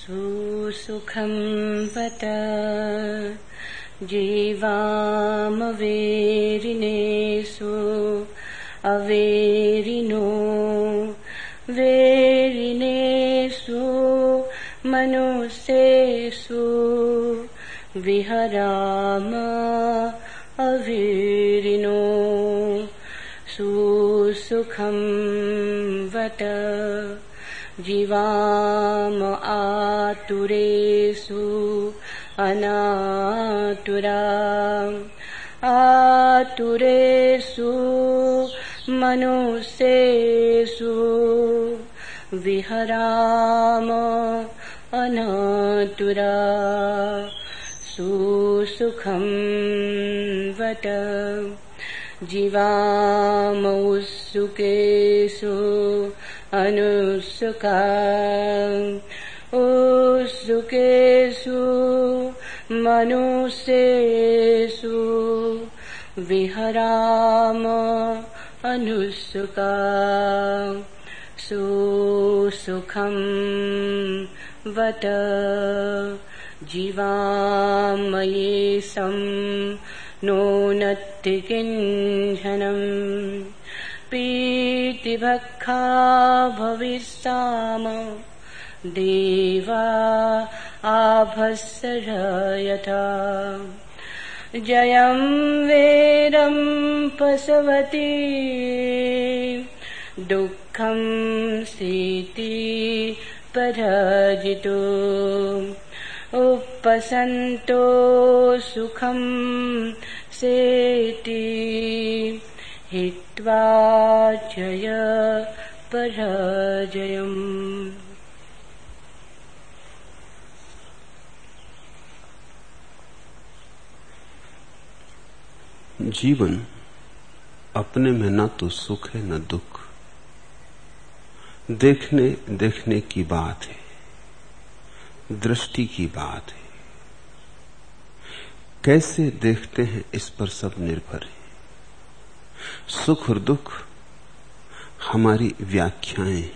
सुसुखं वत जीवामवेरिनेषु अवेरिनो वेरिनेषु मनुष्येषु विहराम अवेरिनो सुसुखं वत जीवाम आतुरेषु अनातुरा आतुरेषु मनुष्येषु विहराम अनातुरा सुसुखं वत जीवाम उत्सुकेषु अनुत्सुका उत्सुकेषु मनुष्येषु विहराम अनुत्सुका सुसुखं वत जीवामयेषं नोनत्ति किञ्चनम् पीतिभक्खा भविष्याम देवा आभस्सर यथा जयं वेदं पशवती दुःखं सीति पराजितो उपसन्तो सुखं सेति हित्वा जय पराजयम्। जीवन अपने में न तो सुख है न दुख, देखने देखने की बात है, दृष्टि की बात है। कैसे देखते हैं इस पर सब निर्भर है। सुख और दुख हमारी व्याख्याएं हैं।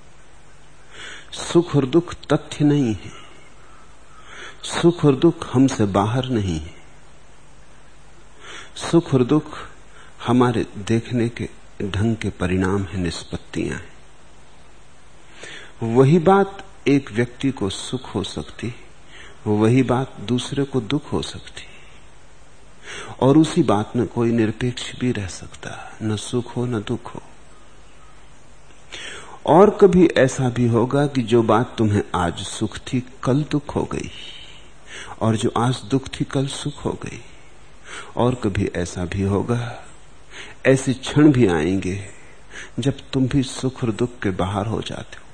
सुख और दुख तथ्य नहीं है। सुख और दुख हमसे बाहर नहीं है। सुख और दुख हमारे देखने के ढंग के परिणाम है, निष्पत्तियां हैं। वही बात एक व्यक्ति को सुख हो सकती, वही बात दूसरे को दुख हो सकती, और उसी बात में कोई निरपेक्ष भी रह सकता, न सुख हो न दुख हो। और कभी ऐसा भी होगा कि जो बात तुम्हें आज सुख थी कल दुख हो गई, और जो आज दुख थी कल सुख हो गई। और कभी ऐसा भी होगा, ऐसे क्षण भी आएंगे जब तुम भी सुख और दुख के बाहर हो जाते हो,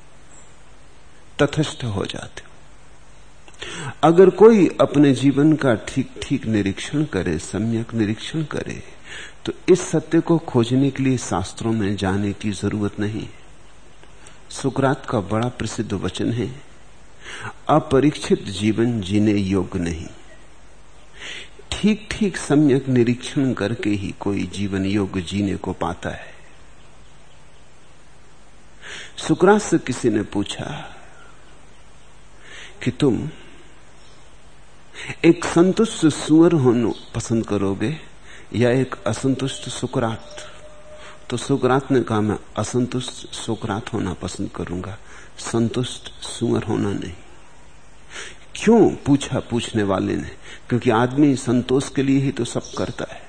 तटस्थ हो जाते हो। अगर कोई अपने जीवन का ठीक ठीक निरीक्षण करे, सम्यक निरीक्षण करे, तो इस सत्य को खोजने के लिए शास्त्रों में जाने की जरूरत नहीं। सुकरात का बड़ा प्रसिद्ध वचन है, अपरीक्षित जीवन जीने योग्य नहीं। ठीक ठीक सम्यक निरीक्षण करके ही कोई जीवन योग्य जीने को पाता है। सुकरात से किसी ने पूछा कि तुम एक संतुष्ट सुअर होना पसंद करोगे या एक असंतुष्ट सुकरात? तो सुकरात ने कहा, मैं असंतुष्ट सुकरात होना पसंद करूंगा, संतुष्ट सुअर होना नहीं। क्यों पूछा पूछने वाले ने? क्योंकि आदमी संतोष के लिए ही तो सब करता है।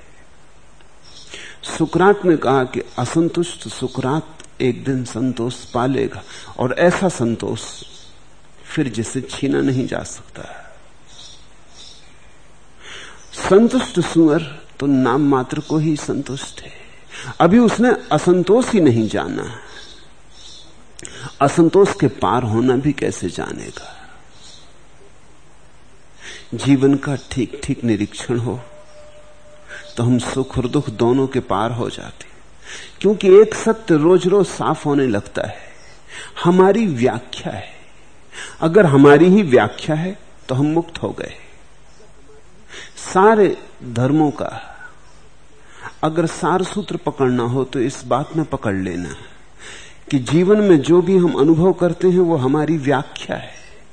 सुकरात ने कहा कि असंतुष्ट सुकरात एक दिन संतोष पालेगा, और ऐसा संतोष फिर जिसे छीना नहीं जा सकता। संतुष्ट सुअर तो नाम मात्र को ही संतुष्ट है, अभी उसने असंतोष ही नहीं जाना। असंतोष के पार होना भी कैसे जानेगा? जीवन का ठीक ठीक निरीक्षण हो तो हम सुख और दुख दोनों के पार हो जाते, क्योंकि एक सत्य रोज रोज साफ होने लगता है, हमारी व्याख्या है। अगर हमारी ही व्याख्या है तो हम मुक्त हो गए। सारे धर्मों का अगर सार सूत्र पकड़ना हो तो इस बात में पकड़ लेना कि जीवन में जो भी हम अनुभव करते हैं वो हमारी व्याख्या है।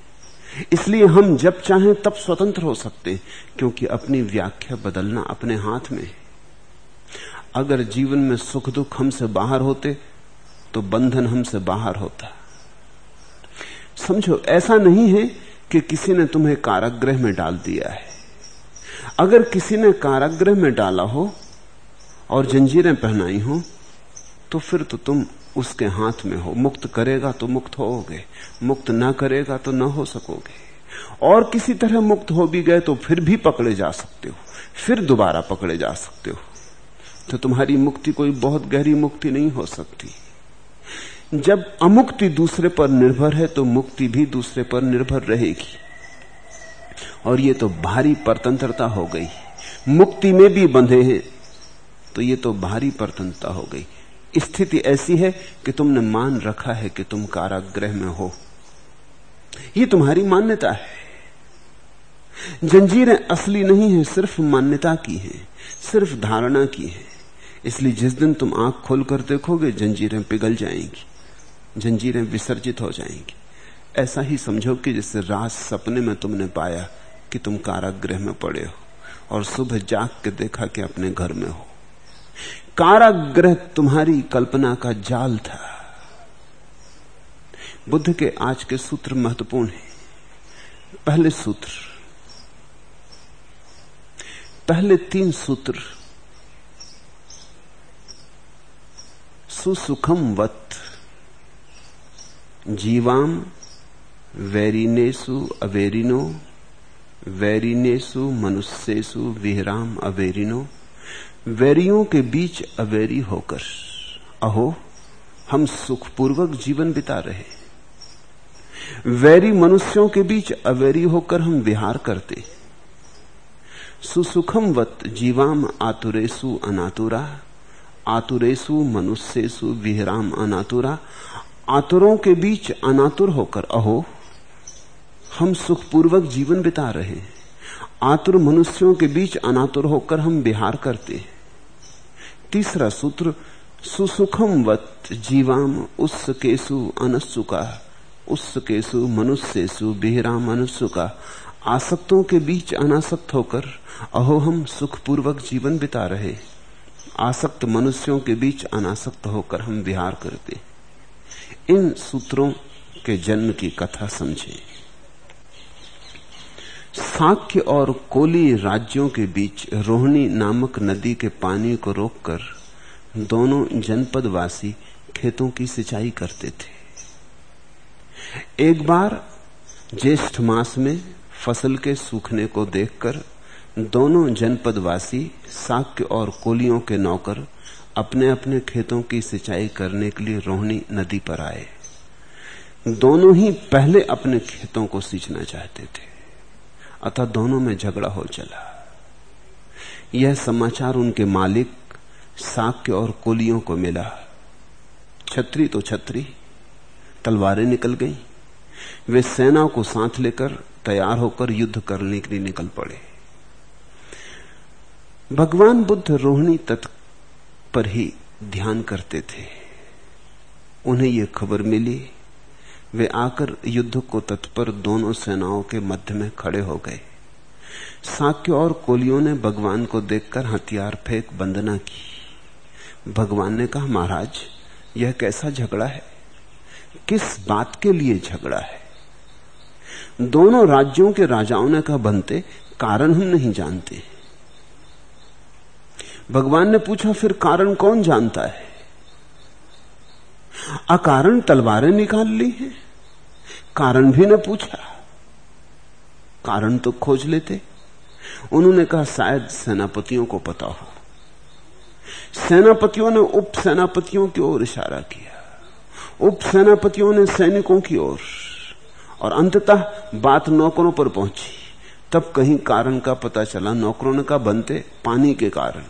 इसलिए हम जब चाहें तब स्वतंत्र हो सकते हैं, क्योंकि अपनी व्याख्या बदलना अपने हाथ में है। अगर जीवन में सुख दुख हमसे बाहर होते तो बंधन हमसे बाहर होता। समझो, ऐसा नहीं है कि किसी ने तुम्हें कारागृह में डाल दिया है। अगर किसी ने कारागृह में डाला हो और जंजीरें पहनाई हो तो फिर तो तुम उसके हाथ में हो। मुक्त करेगा तो मुक्त होगे, मुक्त ना करेगा तो ना हो सकोगे। और किसी तरह मुक्त हो भी गए तो फिर भी पकड़े जा सकते हो, फिर दोबारा पकड़े जा सकते हो। तो तुम्हारी मुक्ति कोई बहुत गहरी मुक्ति नहीं हो सकती। जब अमुक्ति दूसरे पर निर्भर है तो मुक्ति भी दूसरे पर निर्भर रहेगी। और ये तो भारी परतंत्रता हो गई। मुक्ति में भी बंधे हैं तो ये तो भारी परतंत्रता हो गई। स्थिति ऐसी है कि तुमने मान रखा है कि तुम कारागृह में हो। ये तुम्हारी मान्यता है। जंजीरें असली नहीं है, सिर्फ मान्यता की है, सिर्फ धारणा की है। इसलिए जिस दिन तुम आंख खोलकर देखोगे जंजीरें पिघल जाएंगी, जंजीरें विसर्जित हो जाएंगी। ऐसा ही समझो कि जैसे रात सपने में तुमने पाया कि तुम कारागृह में पड़े हो और सुबह जाग के देखा कि अपने घर में हो। कारागृह तुम्हारी कल्पना का जाल था। बुद्ध के आज के सूत्र महत्वपूर्ण हैं। पहले सूत्र, पहले 3 सूत्र सुसुखम वत जीवाम वैरिनेसु अवेरिनो वैरिनेसु मनुष्येसु विहराम अवेरिनो। वैरियों के बीच अवेरी होकर अहो हम सुखपूर्वक जीवन बिता रहे। वैरी मनुष्यों के बीच अवेरी होकर हम विहार करते। सुसुखम वत जीवाम आतुरेसु अनातुरा आतुरेसु मनुष्येसु विहराम अनातुरा। आतुरों के बीच अनातुर होकर अहो हम सुखपूर्वक जीवन बिता रहे हैं। आतुर मनुष्यों के बीच अनातुर होकर हम विहार करते। तीसरा सूत्र सुसुखम वत जीवाम उस्सकेसु अनस्सुका उस्सकेसु मनुष्येसु विहराम अनस्सुका। आसक्तों के बीच अनासक्त होकर अहो हम सुखपूर्वक जीवन बिता रहे। आसक्त मनुष्यों के बीच अनासक्त होकर हम विहार करते। इन सूत्रों के जन्म की कथा समझें। साक्य और कोली राज्यों के बीच रोहिणी नामक नदी के पानी को रोककर दोनों जनपदवासी खेतों की सिंचाई करते थे। एक बार ज्येष्ठ मास में फसल के सूखने को देखकर दोनों जनपदवासी साक्य और कोलियों के नौकर अपने अपने खेतों की सिंचाई करने के लिए रोहिणी नदी पर आए। दोनों ही पहले अपने खेतों को सींचना चाहते थे, अतः दोनों में झगड़ा हो चला। यह समाचार उनके मालिक साक्य और कोलियों को मिला। छतरी तो छतरी, तलवारें निकल गईं। वे सेना को साथ लेकर तैयार होकर युद्ध करने के लिए निकल पड़े। भगवान बुद्ध रोहिणी तट पर ही ध्यान करते थे। उन्हें यह खबर मिली, वे आकर युद्ध को तत्पर दोनों सेनाओं के मध्य में खड़े हो गए। साक्य और कोलियों ने भगवान को देखकर हथियार फेंक वंदना की। भगवान ने कहा, महाराज यह कैसा झगड़ा है? किस बात के लिए झगड़ा है? दोनों राज्यों के राजाओं ने कहा, बनते कारण हम नहीं जानते। भगवान ने पूछा, फिर कारण कौन जानता है? अकारण तलवारें निकाल ली हैं, कारण भी न पूछा, कारण तो खोज लेते। उन्होंने कहा, शायद सेनापतियों को पता हो। सेनापतियों ने उप सेनापतियों की ओर इशारा किया, उप सेनापतियों ने सैनिकों की ओर, और अंततः बात नौकरों पर पहुंची। तब कहीं कारण का पता चला। नौकरों ने कहा, बनते पानी के कारण।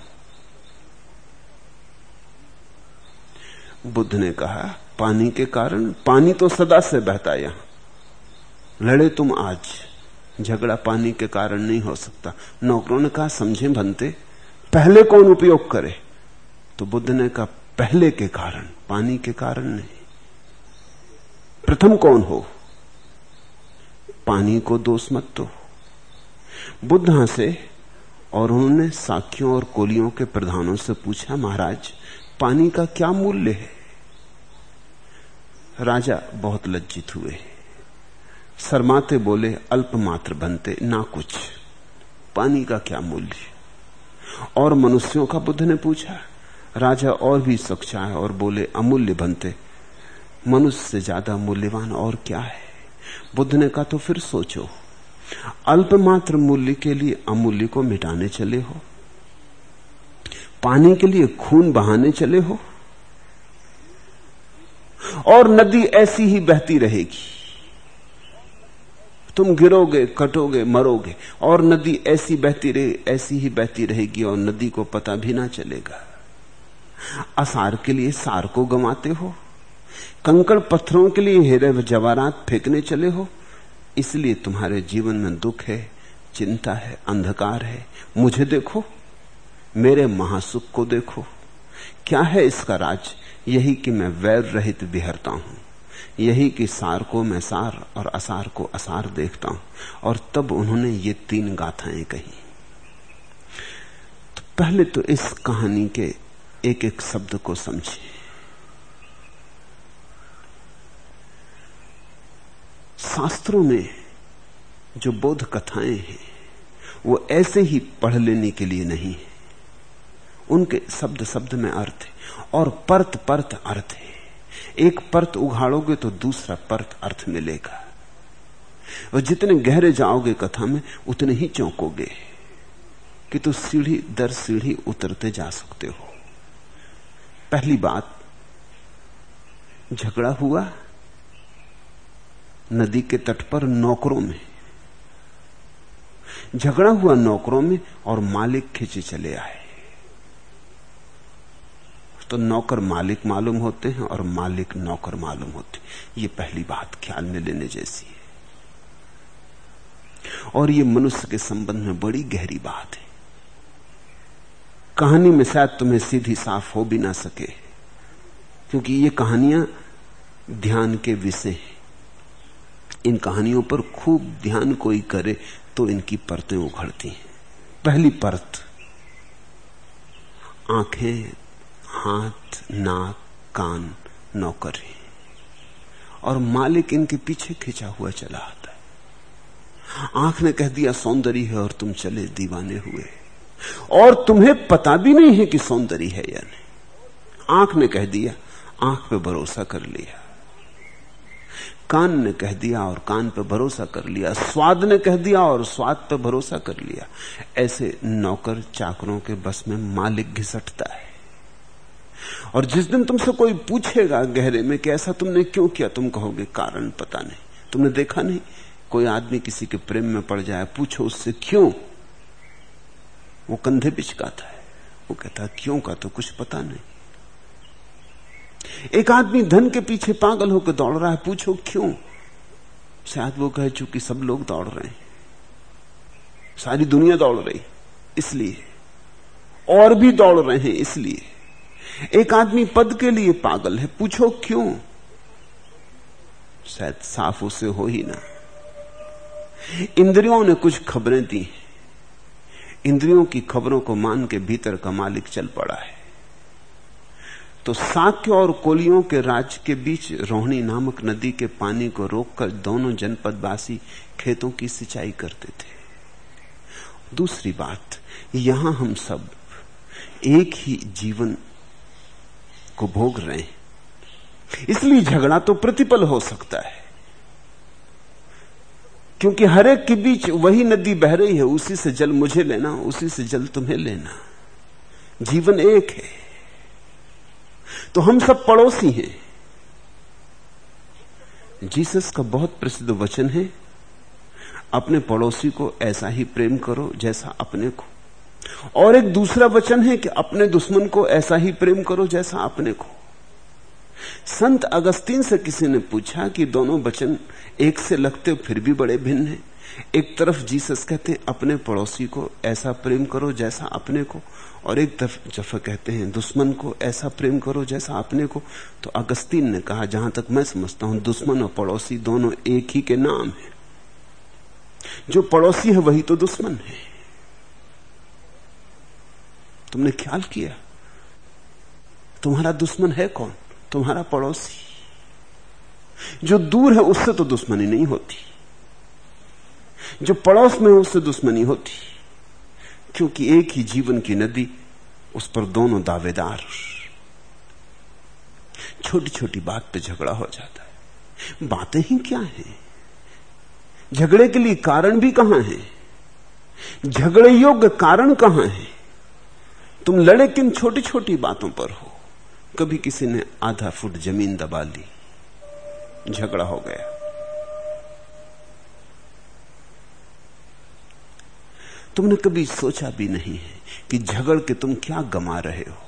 बुद्ध ने कहा, पानी के कारण? पानी तो सदा से बहता है यहां, लड़े तुम आज, झगड़ा पानी के कारण नहीं हो सकता। नौकरों ने कहा, समझे बनते, पहले कौन उपयोग करे? तो बुद्ध ने कहा, पहले के कारण, पानी के कारण नहीं। प्रथम कौन हो? पानी को दोष मत दो। बुद्ध हंसे और उन्होंने साखियों और कोलियों के प्रधानों से पूछा, महाराज पानी का क्या मूल्य है? राजा बहुत लज्जित हुए, शर्माते बोले, अल्प मात्र बनते, ना कुछ, पानी का क्या मूल्य? और मनुष्यों का बुद्ध ने पूछा। राजा और भी सच्चाए और बोले, अमूल्य बनते, मनुष्य से ज्यादा मूल्यवान और क्या है? बुद्ध ने कहा, तो फिर सोचो, अल्प मात्र मूल्य के लिए अमूल्य को मिटाने चले हो? पानी के लिए खून बहाने चले हो? और नदी ऐसी ही बहती रहेगी, तुम गिरोगे, कटोगे, मरोगे, और नदी ऐसी बहती ऐसी ही बहती रहेगी और नदी को पता भी ना चलेगा। असार के लिए सार को गंवाते हो, कंकड़ पत्थरों के लिए हीरे जवाहरात फेंकने चले हो। इसलिए तुम्हारे जीवन में दुख है, चिंता है, अंधकार है। मुझे देखो, मेरे महासुख को देखो। क्या है इसका राज? यही कि मैं वैर रहित विहरता हूं, यही कि सार को मैं सार और असार को असार देखता हूं। और तब उन्होंने ये 3 गाथाएं कही। तो पहले तो इस कहानी के एक एक शब्द को समझिए। शास्त्रों में जो बोध कथाएं हैं वो ऐसे ही पढ़ लेने के लिए नहीं है, उनके शब्द शब्द में अर्थ है और परत परत अर्थ है। एक परत उघाड़ोगे तो दूसरा परत अर्थ मिलेगा, और जितने गहरे जाओगे कथा में उतने ही चौंकोगे कि तो सीढ़ी दर सीढ़ी उतरते जा सकते हो। पहली बात, झगड़ा हुआ नदी के तट पर नौकरों में। झगड़ा हुआ नौकरों में और मालिक खींचे चले आए। तो नौकर मालिक मालूम होते हैं और मालिक नौकर मालूम होते हैं। ये पहली बात ख्याल में लेने जैसी है, और ये मनुष्य के संबंध में बड़ी गहरी बात है। कहानी में शायद तुम्हें सीधी साफ हो भी ना सके, क्योंकि ये कहानियां ध्यान के विषय हैं। इन कहानियों पर खूब ध्यान कोई करे तो इनकी परतें उघड़ती हैं। पहली परत, आंखें, हाथ, नाक, कान, नौकर है, और मालिक इनके पीछे खिंचा हुआ चला आता है। आंख ने कह दिया सौंदर्य है और तुम चले दीवाने हुए, और तुम्हें पता भी नहीं है कि सौंदर्य है या नहीं। आंख ने कह दिया, आंख पे भरोसा कर लिया। कान ने कह दिया और कान पे भरोसा कर लिया। स्वाद ने कह दिया और स्वाद पे भरोसा कर लिया। ऐसे नौकर चाकरों के बस में मालिक घिसटता है। और जिस दिन तुमसे कोई पूछेगा गहरे में कि ऐसा तुमने क्यों किया, तुम कहोगे कारण पता नहीं। तुमने देखा नहीं, कोई आदमी किसी के प्रेम में पड़ जाए, पूछो उससे क्यों, वो कंधे पिचकाता है, वो कहता है क्यों का तो कुछ पता नहीं। एक आदमी धन के पीछे पागल होकर दौड़ रहा है, पूछो क्यों, शायद वो कहे चूंकि सब लोग दौड़ रहे हैं, सारी दुनिया दौड़ रही इसलिए, और भी दौड़ रहे हैं इसलिए। एक आदमी पद के लिए पागल है, पूछो क्यों, शायद साफ उसे हो ही ना। इंद्रियों ने कुछ खबरें दी, इंद्रियों की खबरों को मान के भीतर का मालिक चल पड़ा है। तो साक्य और कोलियों के राज्य के बीच रोहिणी नामक नदी के पानी को रोककर दोनों जनपदवासी खेतों की सिंचाई करते थे। दूसरी बात, यहां हम सब एक ही जीवन को भोग रहे हैं, इसलिए झगड़ा तो प्रतिपल हो सकता है, क्योंकि हर एक के बीच वही नदी बह रही है, उसी से जल मुझे लेना, उसी से जल तुम्हें लेना। जीवन एक है, तो हम सब पड़ोसी हैं। जीसस का बहुत प्रसिद्ध वचन है, अपने पड़ोसी को ऐसा ही प्रेम करो जैसा अपने को। और एक दूसरा वचन है कि अपने दुश्मन को ऐसा ही प्रेम करो जैसा अपने को। संत अगस्तीन से किसी ने पूछा कि दोनों वचन एक से लगते फिर भी बड़े भिन्न हैं। एक तरफ जीसस कहते हैं अपने पड़ोसी को ऐसा प्रेम करो जैसा अपने को, और एक दफा कहते हैं दुश्मन को ऐसा प्रेम करो जैसा अपने को। तो अगस्तीन ने कहा, जहां तक मैं समझता हूं दुश्मन और पड़ोसी दोनों एक ही के नाम है। जो पड़ोसी है वही तो दुश्मन है। तुमने ख्याल किया तुम्हारा दुश्मन है कौन? तुम्हारा पड़ोसी। जो दूर है उससे तो दुश्मनी नहीं होती, जो पड़ोस में है उससे दुश्मनी होती, क्योंकि एक ही जीवन की नदी, उस पर दोनों दावेदार। छोटी छोटी बात पे झगड़ा हो जाता है। बातें ही क्या हैं? झगड़े के लिए कारण भी कहां है? झगड़े योग्य कारण कहां है? तुम लड़े किन छोटी छोटी बातों पर हो। कभी किसी ने आधा फुट जमीन दबा ली, झगड़ा हो गया। तुमने कभी सोचा भी नहीं है कि झगड़ के तुम क्या गमा रहे हो।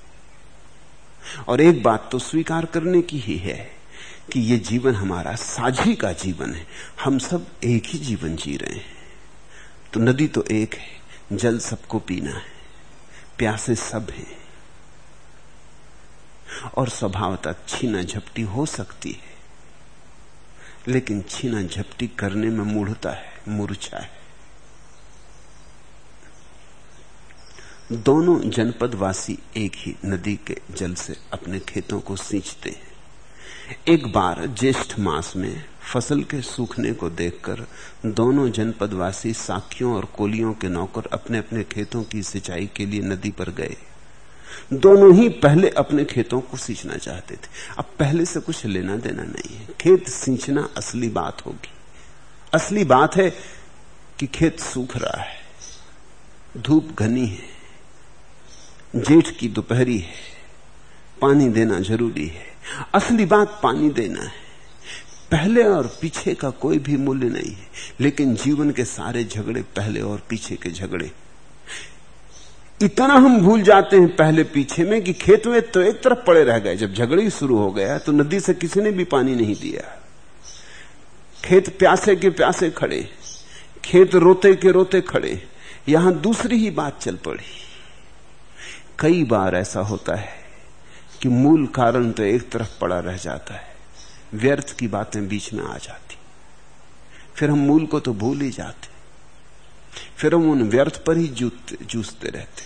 और एक बात तो स्वीकार करने की ही है कि यह जीवन हमारा साझी का जीवन है। हम सब एक ही जीवन जी रहे हैं। तो नदी तो एक है, जल सबको पीना है, प्यासे सब हैं। और स्वभावतः छीना झपटी हो सकती है, लेकिन छीना झपटी करने में मूढ़ता है, मूर्छा है। दोनों जनपदवासी एक ही नदी के जल से अपने खेतों को सींचते हैं। एक बार ज्येष्ठ मास में फसल के सूखने को देखकर दोनों जनपदवासी साखियों और कोलियों के नौकर अपने अपने खेतों की सिंचाई के लिए नदी पर गए। दोनों ही पहले अपने खेतों को सींचना चाहते थे। अब पहले से कुछ लेना देना नहीं है। खेत सींचना असली बात होगी। असली बात है कि खेत सूख रहा है, धूप घनी है, जेठ की दोपहरी है, पानी देना जरूरी है। असली बात पानी देना है। पहले और पीछे का कोई भी मूल्य नहीं है, लेकिन जीवन के सारे झगड़े पहले और पीछे के झगड़े। इतना हम भूल जाते हैं पहले पीछे में कि खेत में तो एक तरफ पड़े रह गए। जब झगड़े ही शुरू हो गया तो नदी से किसी ने भी पानी नहीं दिया। खेत प्यासे के प्यासे खड़े, खेत रोते के रोते खड़े। यहां दूसरी ही बात चल पड़ी। कई बार ऐसा होता है कि मूल कारण तो एक तरफ पड़ा रह जाता है, व्यर्थ की बातें बीच में आ जाती, फिर हम मूल को तो भूल ही जाते, फिर हम उन व्यर्थ पर ही जूझते रहते।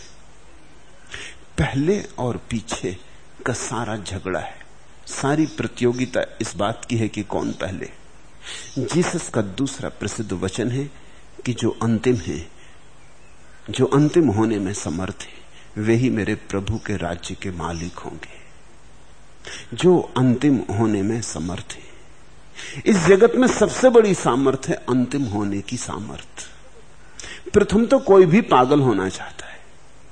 पहले और पीछे का सारा झगड़ा है, सारी प्रतियोगिता इस बात की है कि कौन पहले। जीसस का दूसरा प्रसिद्ध वचन है कि जो अंतिम है, जो अंतिम होने में समर्थ है, वे ही मेरे प्रभु के राज्य के मालिक होंगे। जो अंतिम होने में समर्थ है। इस जगत में सबसे बड़ी सामर्थ्य है अंतिम होने की सामर्थ्य। प्रथम तो कोई भी पागल होना चाहता है।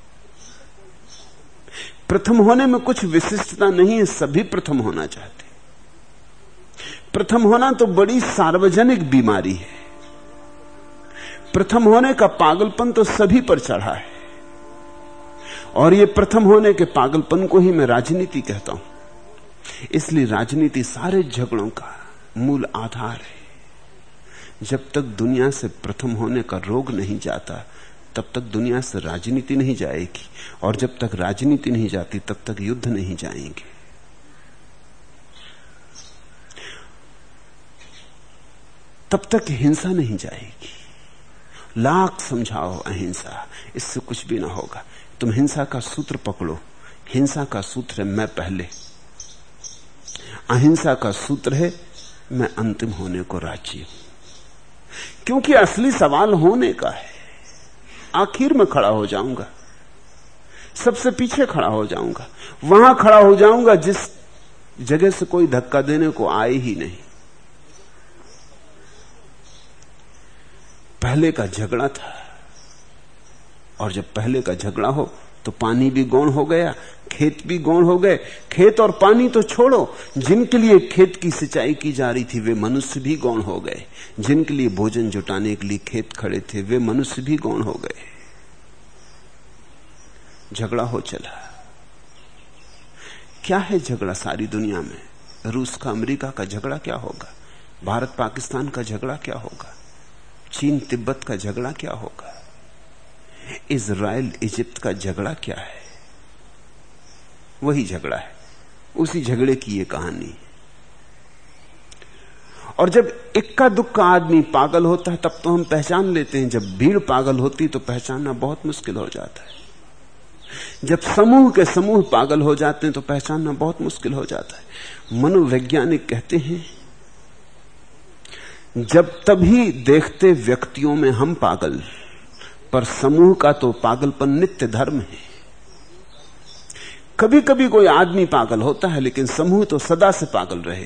प्रथम होने में कुछ विशिष्टता नहीं है, सभी प्रथम होना चाहते। प्रथम होना तो बड़ी सार्वजनिक बीमारी है। प्रथम होने का पागलपन तो सभी पर चढ़ा है। और ये प्रथम होने के पागलपन को ही मैं राजनीति कहता हूं। इसलिए राजनीति सारे झगड़ों का मूल आधार है। जब तक दुनिया से प्रथम होने का रोग नहीं जाता, तब तक दुनिया से राजनीति नहीं जाएगी। और जब तक राजनीति नहीं जाती, तब तक युद्ध नहीं जाएंगे। तब तक हिंसा नहीं जाएगी। लाख समझाओ अहिंसा, इससे कुछ भी ना होगा। तुम हिंसा का सूत्र पकड़ो। हिंसा का सूत्र है मैं पहले, अहिंसा का सूत्र है मैं अंतिम होने को राजी हूं। क्योंकि असली सवाल होने का है। आखिर में खड़ा हो जाऊंगा, सबसे पीछे खड़ा हो जाऊंगा, वहां खड़ा हो जाऊंगा जिस जगह से कोई धक्का देने को आए ही नहीं। पहले का झगड़ा था, और जब पहले का झगड़ा हो तो पानी भी गौण हो गया, खेत भी गौण हो गए। खेत और पानी तो छोड़ो, जिनके लिए खेत की सिंचाई की जा रही थी वे मनुष्य भी गौण हो गए। जिनके लिए भोजन जुटाने के लिए खेत खड़े थे वे मनुष्य भी गौण हो गए। झगड़ा हो चला। क्या है झगड़ा सारी दुनिया में? रूस का अमेरिका का झगड़ा क्या होगा? भारत पाकिस्तान का झगड़ा क्या होगा? चीन तिब्बत का झगड़ा क्या होगा? इजराइल इजिप्ट का झगड़ा क्या है? वही झगड़ा है। उसी झगड़े की ये कहानी। और जब इक्का दुक्का आदमी पागल होता है तब तो हम पहचान लेते हैं, जब भीड़ पागल होती तो पहचानना बहुत मुश्किल हो जाता है। जब समूह के समूह पागल हो जाते हैं तो पहचानना बहुत मुश्किल हो जाता है। मनोवैज्ञानिक कहते हैं जब तभी देखते व्यक्तियों में हम पागल, पर समूह का तो पागलपन नित्य धर्म है। कभी कभी कोई आदमी पागल होता है लेकिन समूह तो सदा से पागल रहे।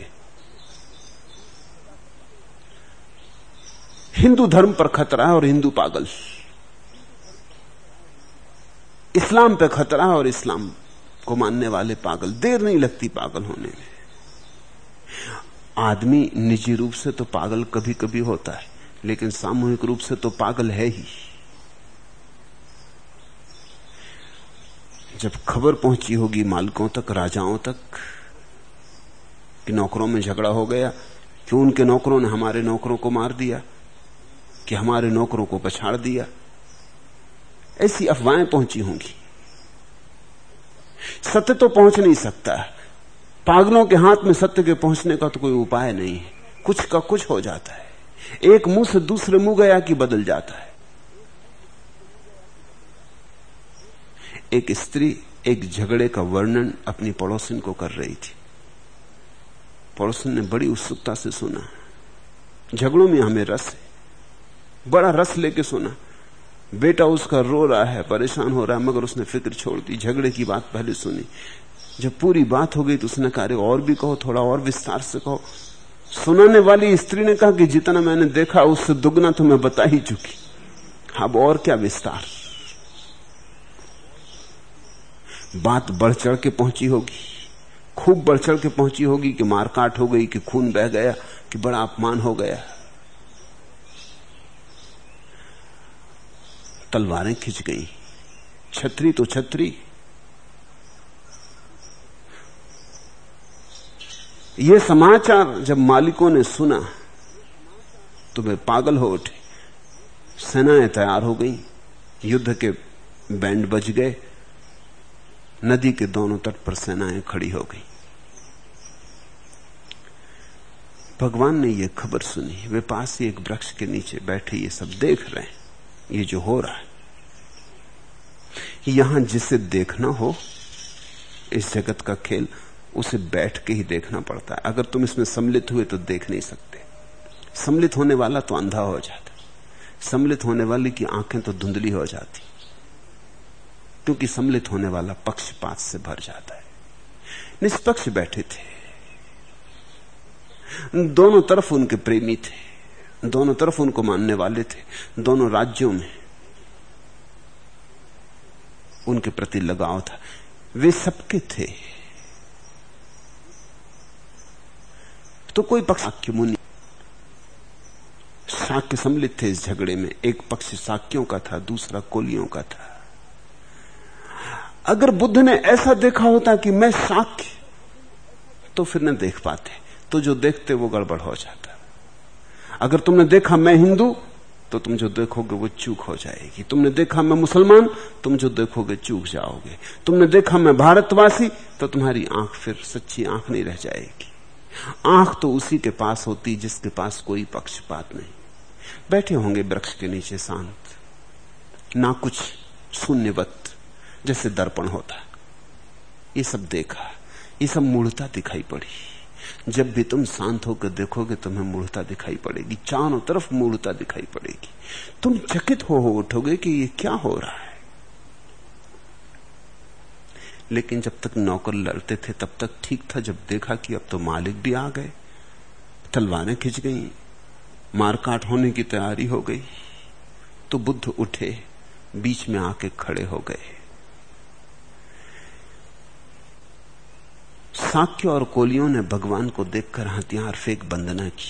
हिंदू धर्म पर खतरा है और हिंदू पागल, इस्लाम पे खतरा है और इस्लाम को मानने वाले पागल। देर नहीं लगती पागल होने में। आदमी निजी रूप से तो पागल कभी कभी होता है, लेकिन सामूहिक रूप से तो पागल है ही। जब खबर पहुंची होगी मालिकों तक, राजाओं तक, कि नौकरों में झगड़ा हो गया, कि उनके नौकरों ने हमारे नौकरों को मार दिया, कि हमारे नौकरों को पछाड़ दिया, ऐसी अफवाहें पहुंची होंगी। सत्य तो पहुंच नहीं सकता। पागलों के हाथ में सत्य के पहुंचने का तो कोई उपाय नहीं है। कुछ का कुछ हो जाता है। एक मुंह से दूसरे मुंह गया कि बदल जाता है। एक स्त्री एक झगड़े का वर्णन अपनी पड़ोसिन को कर रही थी। पड़ोसिन ने बड़ी उत्सुकता से सुना। झगड़ों में हमें रस है, बड़ा रस लेके सुना। बेटा उसका रो रहा है, परेशान हो रहा है, मगर उसने फिक्र छोड़ दी, झगड़े की बात पहले सुनी। जब पूरी बात हो गई तो उसने कहा, और भी कहो, थोड़ा और विस्तार से कहो। सुनाने वाली स्त्री ने कहा कि जितना मैंने देखा उससे दुगना तो मैं बता ही चुकी, अब और क्या विस्तार। बात बढ़ चढ़ के पहुंची होगी, खूब बढ़ चढ़ के पहुंची होगी, कि मारकाट हो गई, कि खून बह गया, कि बड़ा अपमान हो गया। तलवारें खिंच गई, छतरी तो छतरी। ये समाचार जब मालिकों ने सुना तो वे पागल हो उठे। सेनाएं तैयार हो गई, युद्ध के बैंड बज गए, नदी के दोनों तट पर सेनाएं खड़ी हो गई। भगवान ने यह खबर सुनी। वे पास ही एक वृक्ष के नीचे बैठे ये सब देख रहे हैं, ये जो हो रहा है। यहां जिसे देखना हो इस जगत का खेल, उसे बैठ के ही देखना पड़ता है। अगर तुम इसमें सम्मिलित हुए तो देख नहीं सकते। सम्मिलित होने वाला तो अंधा हो जाता, सम्मिलित होने वाले की आंखें तो धुंधली हो जाती, क्योंकि सम्मिलित होने वाला पक्षपात से भर जाता है। निष्पक्ष बैठे थे, दोनों तरफ उनके प्रेमी थे, दोनों तरफ उनको मानने वाले थे, दोनों राज्यों में उनके प्रति लगाव था। वे सबके थे। तो कोई पक्ष, शाक्य मुनि शाक्य सम्मिलित थे इस झगड़े में। एक पक्ष शाक्यों का था, दूसरा कोलियों का था। अगर बुद्ध ने ऐसा देखा होता कि मैं शाक्य, तो फिर न देख पाते, तो जो देखते वो गड़बड़ हो जाता। अगर तुमने देखा मैं हिंदू, तो तुम जो देखोगे वो चूक हो जाएगी। तुमने देखा मैं मुसलमान, तुम जो देखोगे चूक जाओगे। तुमने देखा मैं भारतवासी, तो तुम्हारी आंख फिर सच्ची आंख नहीं रह जाएगी। आंख तो उसी के पास होती जिसके पास कोई पक्षपात नहीं। बैठे होंगे वृक्ष के नीचे शांत, ना कुछ, शून्यवत, जैसे दर्पण होता। ये सब देखा, ये सब मूढ़ता दिखाई पड़ी। जब भी तुम शांत होकर देखोगे तुम्हें मूढ़ता दिखाई पड़ेगी, चारों तरफ मूढ़ता दिखाई पड़ेगी। तुम चकित हो उठोगे कि ये क्या हो रहा है। लेकिन जब तक नौकर लड़ते थे तब तक ठीक था। जब देखा कि अब तो मालिक भी आ गए, तलवारें खिंच गई, मारकाट होने की तैयारी हो गई, तो बुद्ध उठे, बीच में आके खड़े हो गए। शाक्य और कोलियों ने भगवान को देखकर हथियार फेंक वंदना की।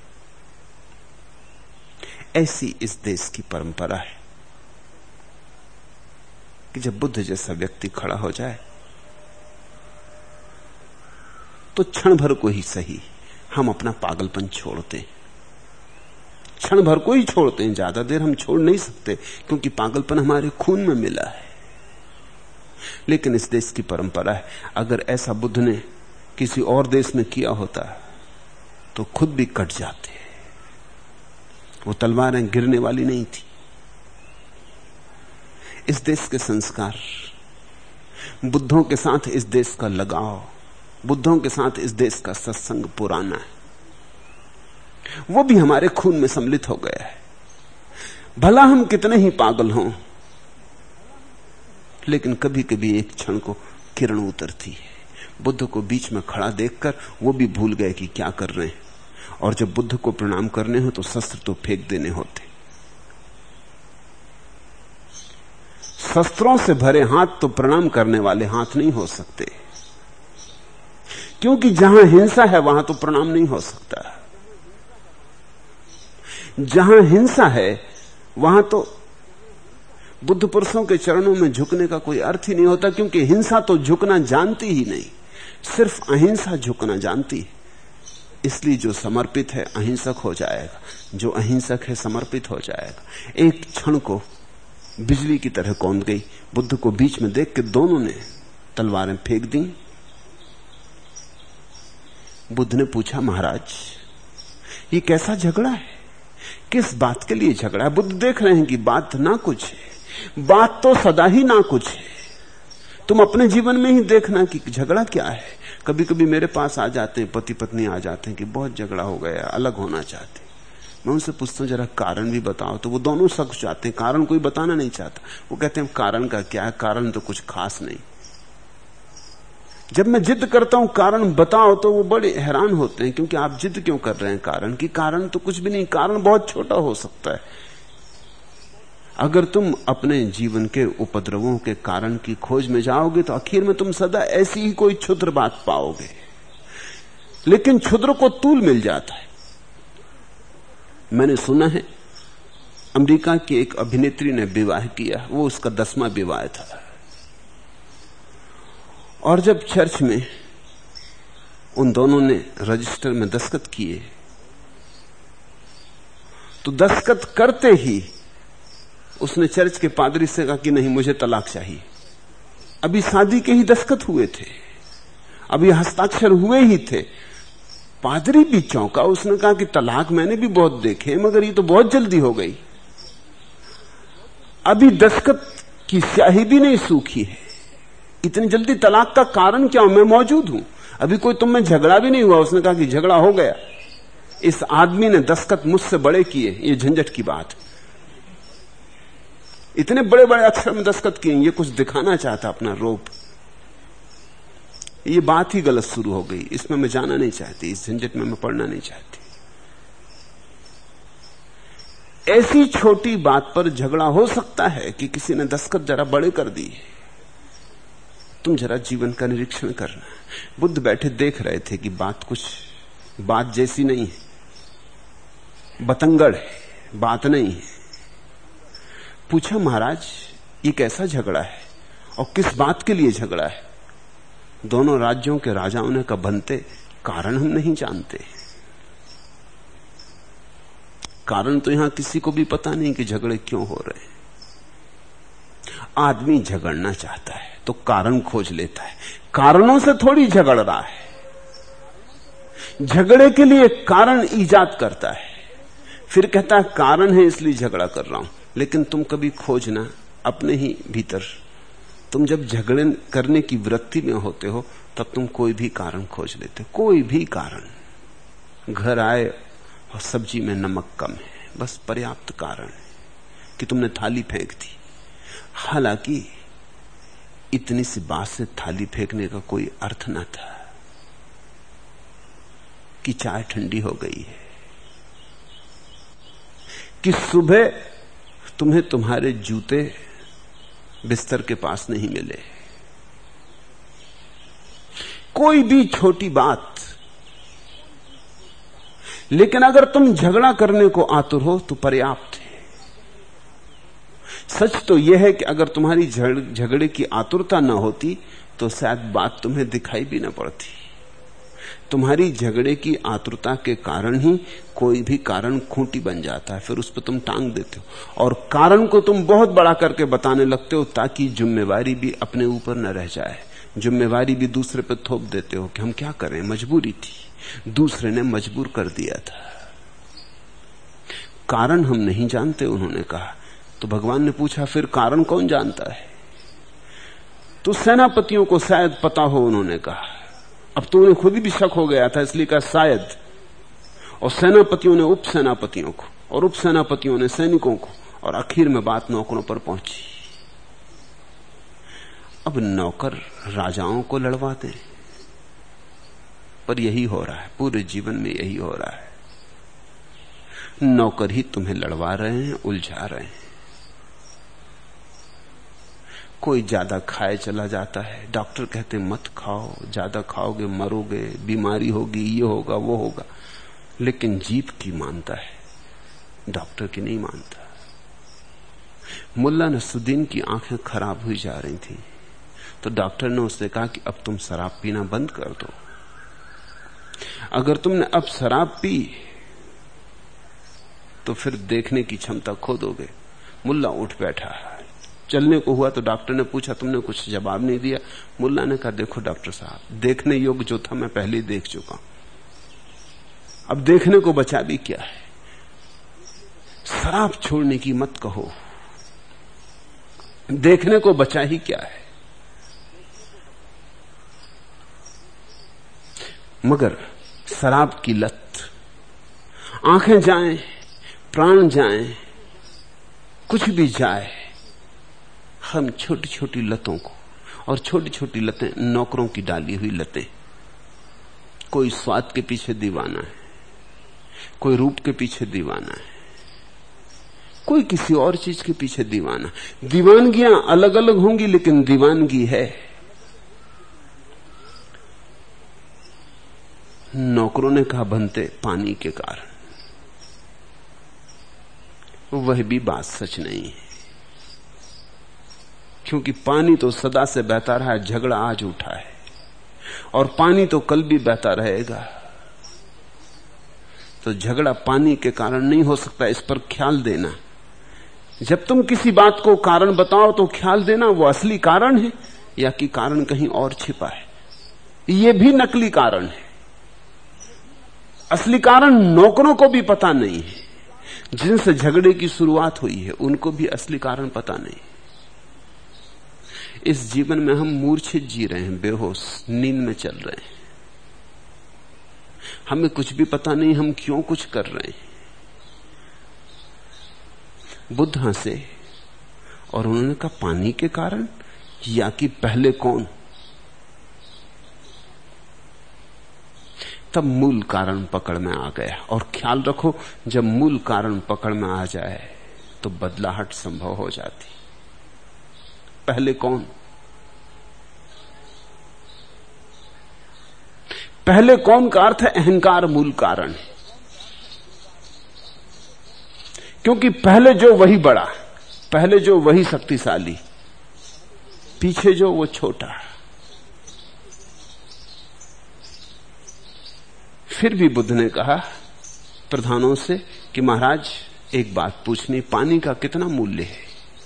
ऐसी इस देश की परंपरा है कि जब बुद्ध जैसा व्यक्ति खड़ा हो जाए तो क्षण भर को ही सही हम अपना पागलपन छोड़ते हैं। क्षण भर को ही छोड़ते हैं, ज्यादा देर हम छोड़ नहीं सकते, क्योंकि पागलपन हमारे खून में मिला है। लेकिन इस देश की परंपरा है, अगर ऐसा बुद्ध ने किसी और देश में किया होता तो खुद भी कट जाते। वो तलवारें गिरने वाली नहीं थी। इस देश के संस्कार, बुद्धों के साथ इस देश का लगाव, बुद्धों के साथ इस देश का सत्संग पुराना है, वो भी हमारे खून में सम्मिलित हो गया है। भला हम कितने ही पागल हों, लेकिन कभी कभी एक क्षण को किरण उतरती है। बुद्ध को बीच में खड़ा देखकर वो भी भूल गए कि क्या कर रहे हैं, और जब बुद्ध को प्रणाम करने हो तो शस्त्र तो फेंक देने होते। शस्त्रों से भरे हाथ तो प्रणाम करने वाले हाथ नहीं हो सकते, क्योंकि जहां हिंसा है वहां तो प्रणाम नहीं हो सकता। जहां हिंसा है वहां तो बुद्ध पुरुषों के चरणों में झुकने का कोई अर्थ ही नहीं होता, क्योंकि हिंसा तो झुकना जानती ही नहीं, सिर्फ अहिंसा झुकना जानती है। इसलिए जो समर्पित है अहिंसक हो जाएगा, जो अहिंसक है समर्पित हो जाएगा। एक क्षण को बिजली की तरह कौंध गई। बुद्ध को बीच में देख के दोनों ने तलवारें फेंक दी। बुद्ध ने पूछा, महाराज ये कैसा झगड़ा है? किस बात के लिए झगड़ा है? बुद्ध देख रहे हैं कि बात ना कुछ है, बात तो सदा ही ना कुछ है। तुम अपने जीवन में ही देखना कि झगड़ा क्या है। कभी कभी मेरे पास आ जाते हैं, पति पत्नी आ जाते हैं कि बहुत झगड़ा हो गया, अलग होना चाहते। मैं उनसे पूछता हूं जरा कारण भी बताओ, तो वो दोनों सक जाते हैं, कारण कोई बताना नहीं चाहता। वो कहते हैं कारण का क्या है, कारण तो कुछ खास नहीं। जब मैं जिद करता हूं कारण बताओ, तो वो बड़े हैरान होते हैं, क्योंकि आप जिद क्यों कर रहे हैं कारण की? कारण तो कुछ भी नहीं, कारण बहुत छोटा हो सकता है। अगर तुम अपने जीवन के उपद्रवों के कारण की खोज में जाओगे तो आखिर में तुम सदा ऐसी ही कोई क्षुद्र बात पाओगे, लेकिन क्षुद्र को तूल मिल जाता है। मैंने सुना है अमेरिका की एक अभिनेत्री ने विवाह किया, वो उसका 10वां विवाह था, और जब चर्च में उन दोनों ने रजिस्टर में दस्तखत किए तो दस्तखत करते ही उसने चर्च के पादरी से कहा कि नहीं, मुझे तलाक चाहिए। अभी शादी के ही दस्तखत हुए थे, अभी हस्ताक्षर हुए ही थे। पादरी भी चौंका, उसने कहा कि तलाक मैंने भी बहुत देखे, मगर ये तो बहुत जल्दी हो गई, अभी दस्तखत की स्याही भी नहीं सूखी है, इतनी जल्दी तलाक का कारण क्या? मैं मौजूद हूं, अभी कोई तुम में झगड़ा भी नहीं हुआ। उसने कहा कि झगड़ा हो गया, इस आदमी ने दस्तखत मुझसे बड़े किए, ये झंझट की बात। इतने बड़े बड़े अक्षर में दस्तखत किए, ये कुछ दिखाना चाहता अपना रोब। ये बात ही गलत शुरू हो गई, इसमें मैं जाना नहीं चाहती, इस झंझट में मैं पढ़ना नहीं चाहती। ऐसी छोटी बात पर झगड़ा हो सकता है कि किसी ने दस्तखत जरा बड़े कर दी। तुम जरा जीवन का निरीक्षण करना। बुद्ध बैठे देख रहे थे कि बात कुछ बात जैसी नहीं है, बतंगड़ है, बात नहीं है। पूछा, महाराज ये कैसा झगड़ा है और किस बात के लिए झगड़ा है? दोनों राज्यों के राजाओं ने कहा, बनते कारण हम नहीं जानते। कारण तो यहां किसी को भी पता नहीं कि झगड़े क्यों हो रहे हैं। आदमी झगड़ना चाहता है तो कारण खोज लेता है, कारणों से थोड़ी झगड़ रहा है। झगड़े के लिए कारण ईजाद करता है, फिर कहता है कारण है इसलिए झगड़ा कर रहा हूं। लेकिन तुम कभी खोजना अपने ही भीतर, तुम जब झगड़े करने की वृत्ति में होते हो तब तुम कोई भी कारण खोज लेते हो, कोई भी कारण। घर आए और सब्जी में नमक कम है, बस पर्याप्त कारण है कि तुमने थाली फेंक दी। हालांकि इतनी सी बात से थाली फेंकने का कोई अर्थ न था कि चाय ठंडी हो गई है, कि सुबह तुम्हें तुम्हारे जूते बिस्तर के पास नहीं मिले। कोई भी छोटी बात। लेकिन अगर तुम झगड़ा करने को आतुर हो तो पर्याप्त है। सच तो यह है कि अगर तुम्हारी झगड़े की आतुरता न होती तो शायद बात तुम्हें दिखाई भी न पड़ती। तुम्हारी झगड़े की आतुरता के कारण ही कोई भी कारण खूंटी बन जाता है, फिर उस पर तुम टांग देते हो और कारण को तुम बहुत बड़ा करके बताने लगते हो ताकि जिम्मेवारी भी अपने ऊपर न रह जाए। जिम्मेवारी भी दूसरे पर थोप देते हो कि हम क्या करें, मजबूरी थी, दूसरे ने मजबूर कर दिया था। कारण हम नहीं जानते, उन्होंने कहा। तो भगवान ने पूछा, फिर कारण कौन जानता है? तो सेनापतियों को शायद पता हो, उन्होंने कहा। अब तो उन्हें खुद भी शक हो गया था, इसलिए कहा शायद। और सेनापतियों ने उप सेनापतियों को, और उप सेनापतियों ने सैनिकों को, और आखिर में बात नौकरों पर पहुंची। अब नौकर राजाओं को लड़वाते हैं, पर यही हो रहा है, पूरे जीवन में यही हो रहा है। नौकर ही तुम्हें लड़वा रहे हैं, उलझा रहे हैं। कोई ज्यादा खाए चला जाता है, डॉक्टर कहते मत खाओ, ज्यादा खाओगे मरोगे, बीमारी होगी, ये होगा वो होगा, लेकिन जीभ की मानता है, डॉक्टर की नहीं मानता। मुल्ला नसरुद्दीन की आंखें खराब हुई जा रही थी, तो डॉक्टर ने उससे कहा कि अब तुम शराब पीना बंद कर दो। अगर तुमने अब शराब पी तो फिर देखने की क्षमता खो दोगे। मुल्ला उठ बैठा, चलने को हुआ तो डॉक्टर ने पूछा, तुमने कुछ जवाब नहीं दिया। मुल्ला ने कहा, देखो डॉक्टर साहब, देखने योग्य जो था मैं पहले ही देख चुका हूं, अब देखने को बचा भी क्या है। शराब छोड़ने की मत कहो, देखने को बचा ही क्या है। मगर शराब की लत, आंखें जाएं, प्राण जाएं, कुछ भी जाए, हम छोटी छोटी लतों को, और छोटी छोटी लतें नौकरों की डाली हुई लतें। कोई स्वाद के पीछे दीवाना है, कोई रूप के पीछे दीवाना है, कोई किसी और चीज के पीछे दीवाना। दीवानगियां अलग अलग होंगी, लेकिन दीवानगी है। नौकरों ने कहा, बनते पानी के कारण। वह भी बात सच नहीं है, क्योंकि पानी तो सदा से बहता रहा है, झगड़ा आज उठा है, और पानी तो कल भी बहता रहेगा। तो झगड़ा पानी के कारण नहीं हो सकता, इस पर ख्याल देना। जब तुम किसी बात को कारण बताओ तो ख्याल देना वो असली कारण है या कि कारण कहीं और छिपा है। ये भी नकली कारण है। असली कारण नौकरों को भी पता नहीं है, जिनसे झगड़े की शुरुआत हुई है उनको भी असली कारण पता नहीं। इस जीवन में हम मूर्छित जी रहे हैं, बेहोश नींद में चल रहे हैं, हमें कुछ भी पता नहीं हम क्यों कुछ कर रहे हैं। बुद्ध हंसे और उन्होंने कहा, पानी के कारण या कि पहले कौन? तब मूल कारण पकड़ में आ गया। और ख्याल रखो, जब मूल कारण पकड़ में आ जाए तो बदलाहट संभव हो जाती। पहले कौन? पहले कौन का अर्थ है अहंकार मूल कारण है, क्योंकि पहले जो वही बड़ा, पहले जो वही शक्तिशाली, पीछे जो वो छोटा। फिर भी बुद्ध ने कहा प्रधानों से कि महाराज एक बात पूछनी, पानी का कितना मूल्य है?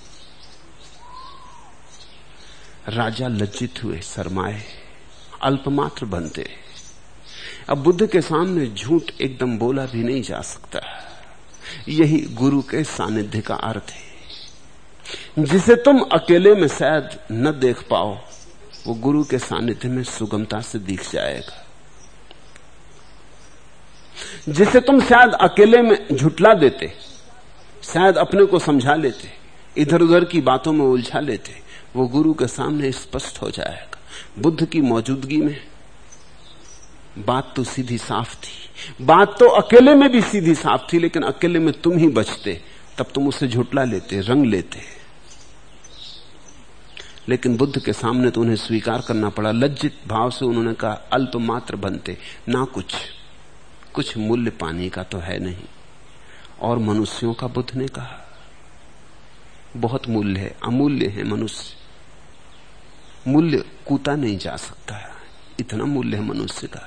राजा लज्जित हुए, शर्माए, अल्पमात्र बनते। अब बुद्ध के सामने झूठ एकदम बोला भी नहीं जा सकता। यही गुरु के सानिध्य का अर्थ है। जिसे तुम अकेले में शायद न देख पाओ, वो गुरु के सानिध्य में सुगमता से दिख जाएगा। जिसे तुम शायद अकेले में झुटला देते, शायद अपने को समझा लेते, इधर उधर की बातों में उलझा लेते, वो गुरु के सामने स्पष्ट हो जाएगा। बुद्ध की मौजूदगी में बात तो सीधी साफ थी। बात तो अकेले में भी सीधी साफ थी, लेकिन अकेले में तुम ही बचते, तब तुम उसे झुटला लेते, रंग लेते। लेकिन बुद्ध के सामने तो उन्हें स्वीकार करना पड़ा। लज्जित भाव से उन्होंने कहा, अल्पमात्र बनते, ना कुछ मूल्य पानी का तो है नहीं। और मनुष्यों का बुद्ध ने कहा बहुत मूल्य है, अमूल्य है मनुष्य, मूल्य कूटा नहीं जा सकता, इतना मूल्य है मनुष्य का।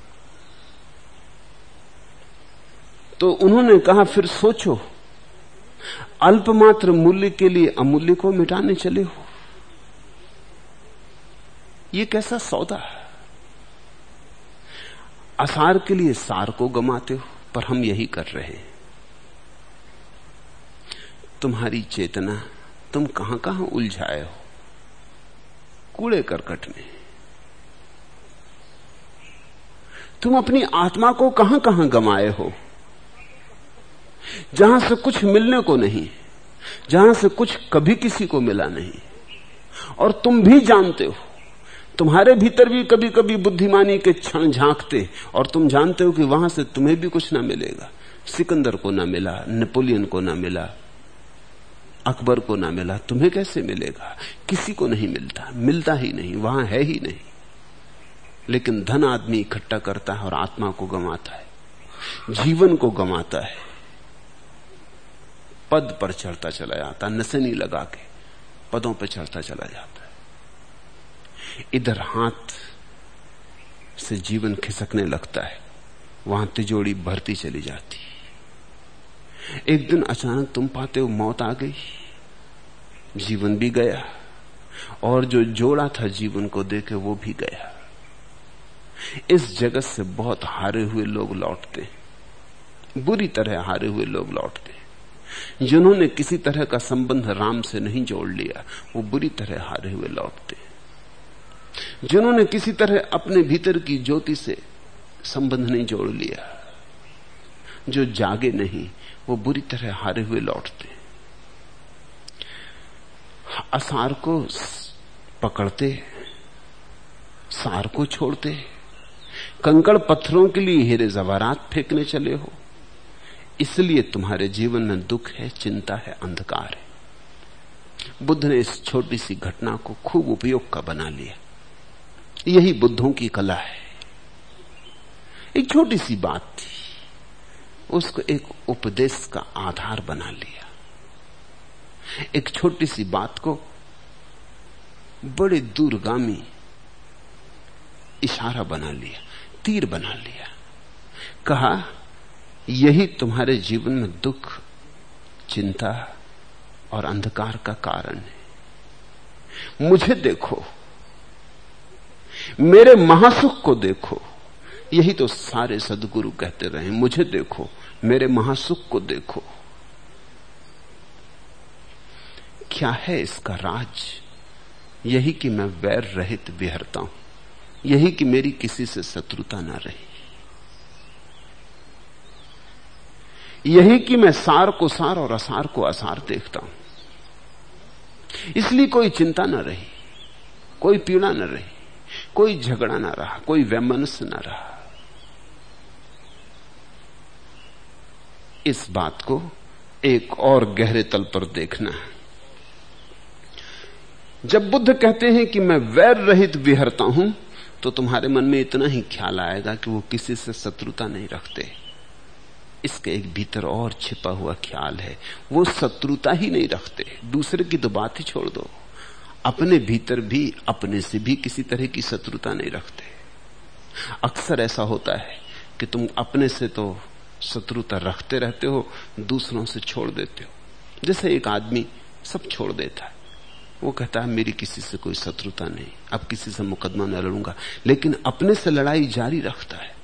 तो उन्होंने कहा, फिर सोचो, अल्पमात्र मूल्य के लिए अमूल्य को मिटाने चले हो। ये कैसा सौदा है? असार के लिए सार को गमाते हो, पर हम यही कर रहे हैं। तुम्हारी चेतना तुम कहां कहां उलझाए हो, कूड़े करकट में। तुम अपनी आत्मा को कहां कहां गमाए हो, जहां से कुछ मिलने को नहीं, जहां से कुछ कभी किसी को मिला नहीं। और तुम भी जानते हो, तुम्हारे भीतर भी कभी कभी बुद्धिमानी के क्षण झांकते, और तुम जानते हो कि वहां से तुम्हें भी कुछ ना मिलेगा। सिकंदर को ना मिला, नेपोलियन को ना मिला, अकबर को ना मिला, तुम्हें कैसे मिलेगा? किसी को नहीं मिलता, मिलता ही नहीं, वहां है ही नहीं। लेकिन धन आदमी इकट्ठा करता है और आत्मा को गंवाता है, जीवन को गंवाता है, पद पर चढ़ता चला जाता, नसेनी लगा के पदों पर चढ़ता चला जाता है। इधर हाथ से जीवन खिसकने लगता है, वहां तिजोरी भरती चली जाती। एक दिन अचानक तुम पाते हो मौत आ गई, जीवन भी गया, और जो जोड़ा था जीवन को देके वो भी गया। इस जगत से बहुत हारे हुए लोग लौटते, बुरी तरह हारे हुए लोग लौटते। जिन्होंने किसी तरह का संबंध राम से नहीं जोड़ लिया, वो बुरी तरह हारे हुए लौटते। जिन्होंने किसी तरह अपने भीतर की ज्योति से संबंध नहीं जोड़ लिया, जो जागे नहीं, वो बुरी तरह हारे हुए लौटते। असार को पकड़ते, सार को छोड़ते, कंकड़ पत्थरों के लिए हीरे जवाहरात फेंकने चले हो। इसलिए तुम्हारे जीवन में दुख है, चिंता है, अंधकार है। बुद्ध ने इस छोटी सी घटना को खूब उपयोग का बना लिया। यही बुद्धों की कला है। एक छोटी सी बात थी, उसको एक उपदेश का आधार बना लिया। एक छोटी सी बात को बड़े दूरगामी इशारा बना लिया, तीर बना लिया। कहा यही तुम्हारे जीवन में दुख, चिंता और अंधकार का कारण है। मुझे देखो, मेरे महासुख को देखो। यही तो सारे सद्गुरु कहते रहे, मुझे देखो, मेरे महासुख को देखो। क्या है इसका राज? यही कि मैं वैर रहित विहरता हूं, यही कि मेरी किसी से शत्रुता ना रही, यही कि मैं सार को सार और असार को असार देखता हूं। इसलिए कोई चिंता ना रही, कोई पीड़ा ना रही, कोई झगड़ा ना रहा, कोई वैमनस्य ना रहा। इस बात को एक और गहरे तल पर देखना है। जब बुद्ध कहते हैं कि मैं वैर रहित विहरता हूं, तो तुम्हारे मन में इतना ही ख्याल आएगा कि वो किसी से शत्रुता नहीं रखते। इसके एक भीतर और छिपा हुआ ख्याल है, वो शत्रुता ही नहीं रखते। दूसरे की तो बात ही छोड़ दो, अपने भीतर भी अपने से भी किसी तरह की शत्रुता नहीं रखते। अक्सर ऐसा होता है कि तुम अपने से तो शत्रुता रखते रहते हो, दूसरों से छोड़ देते हो। जैसे एक आदमी सब छोड़ देता है, वो कहता है मेरी किसी से कोई शत्रुता नहीं, अब किसी से मुकदमा न लड़ूंगा, लेकिन अपने से लड़ाई जारी रखता है।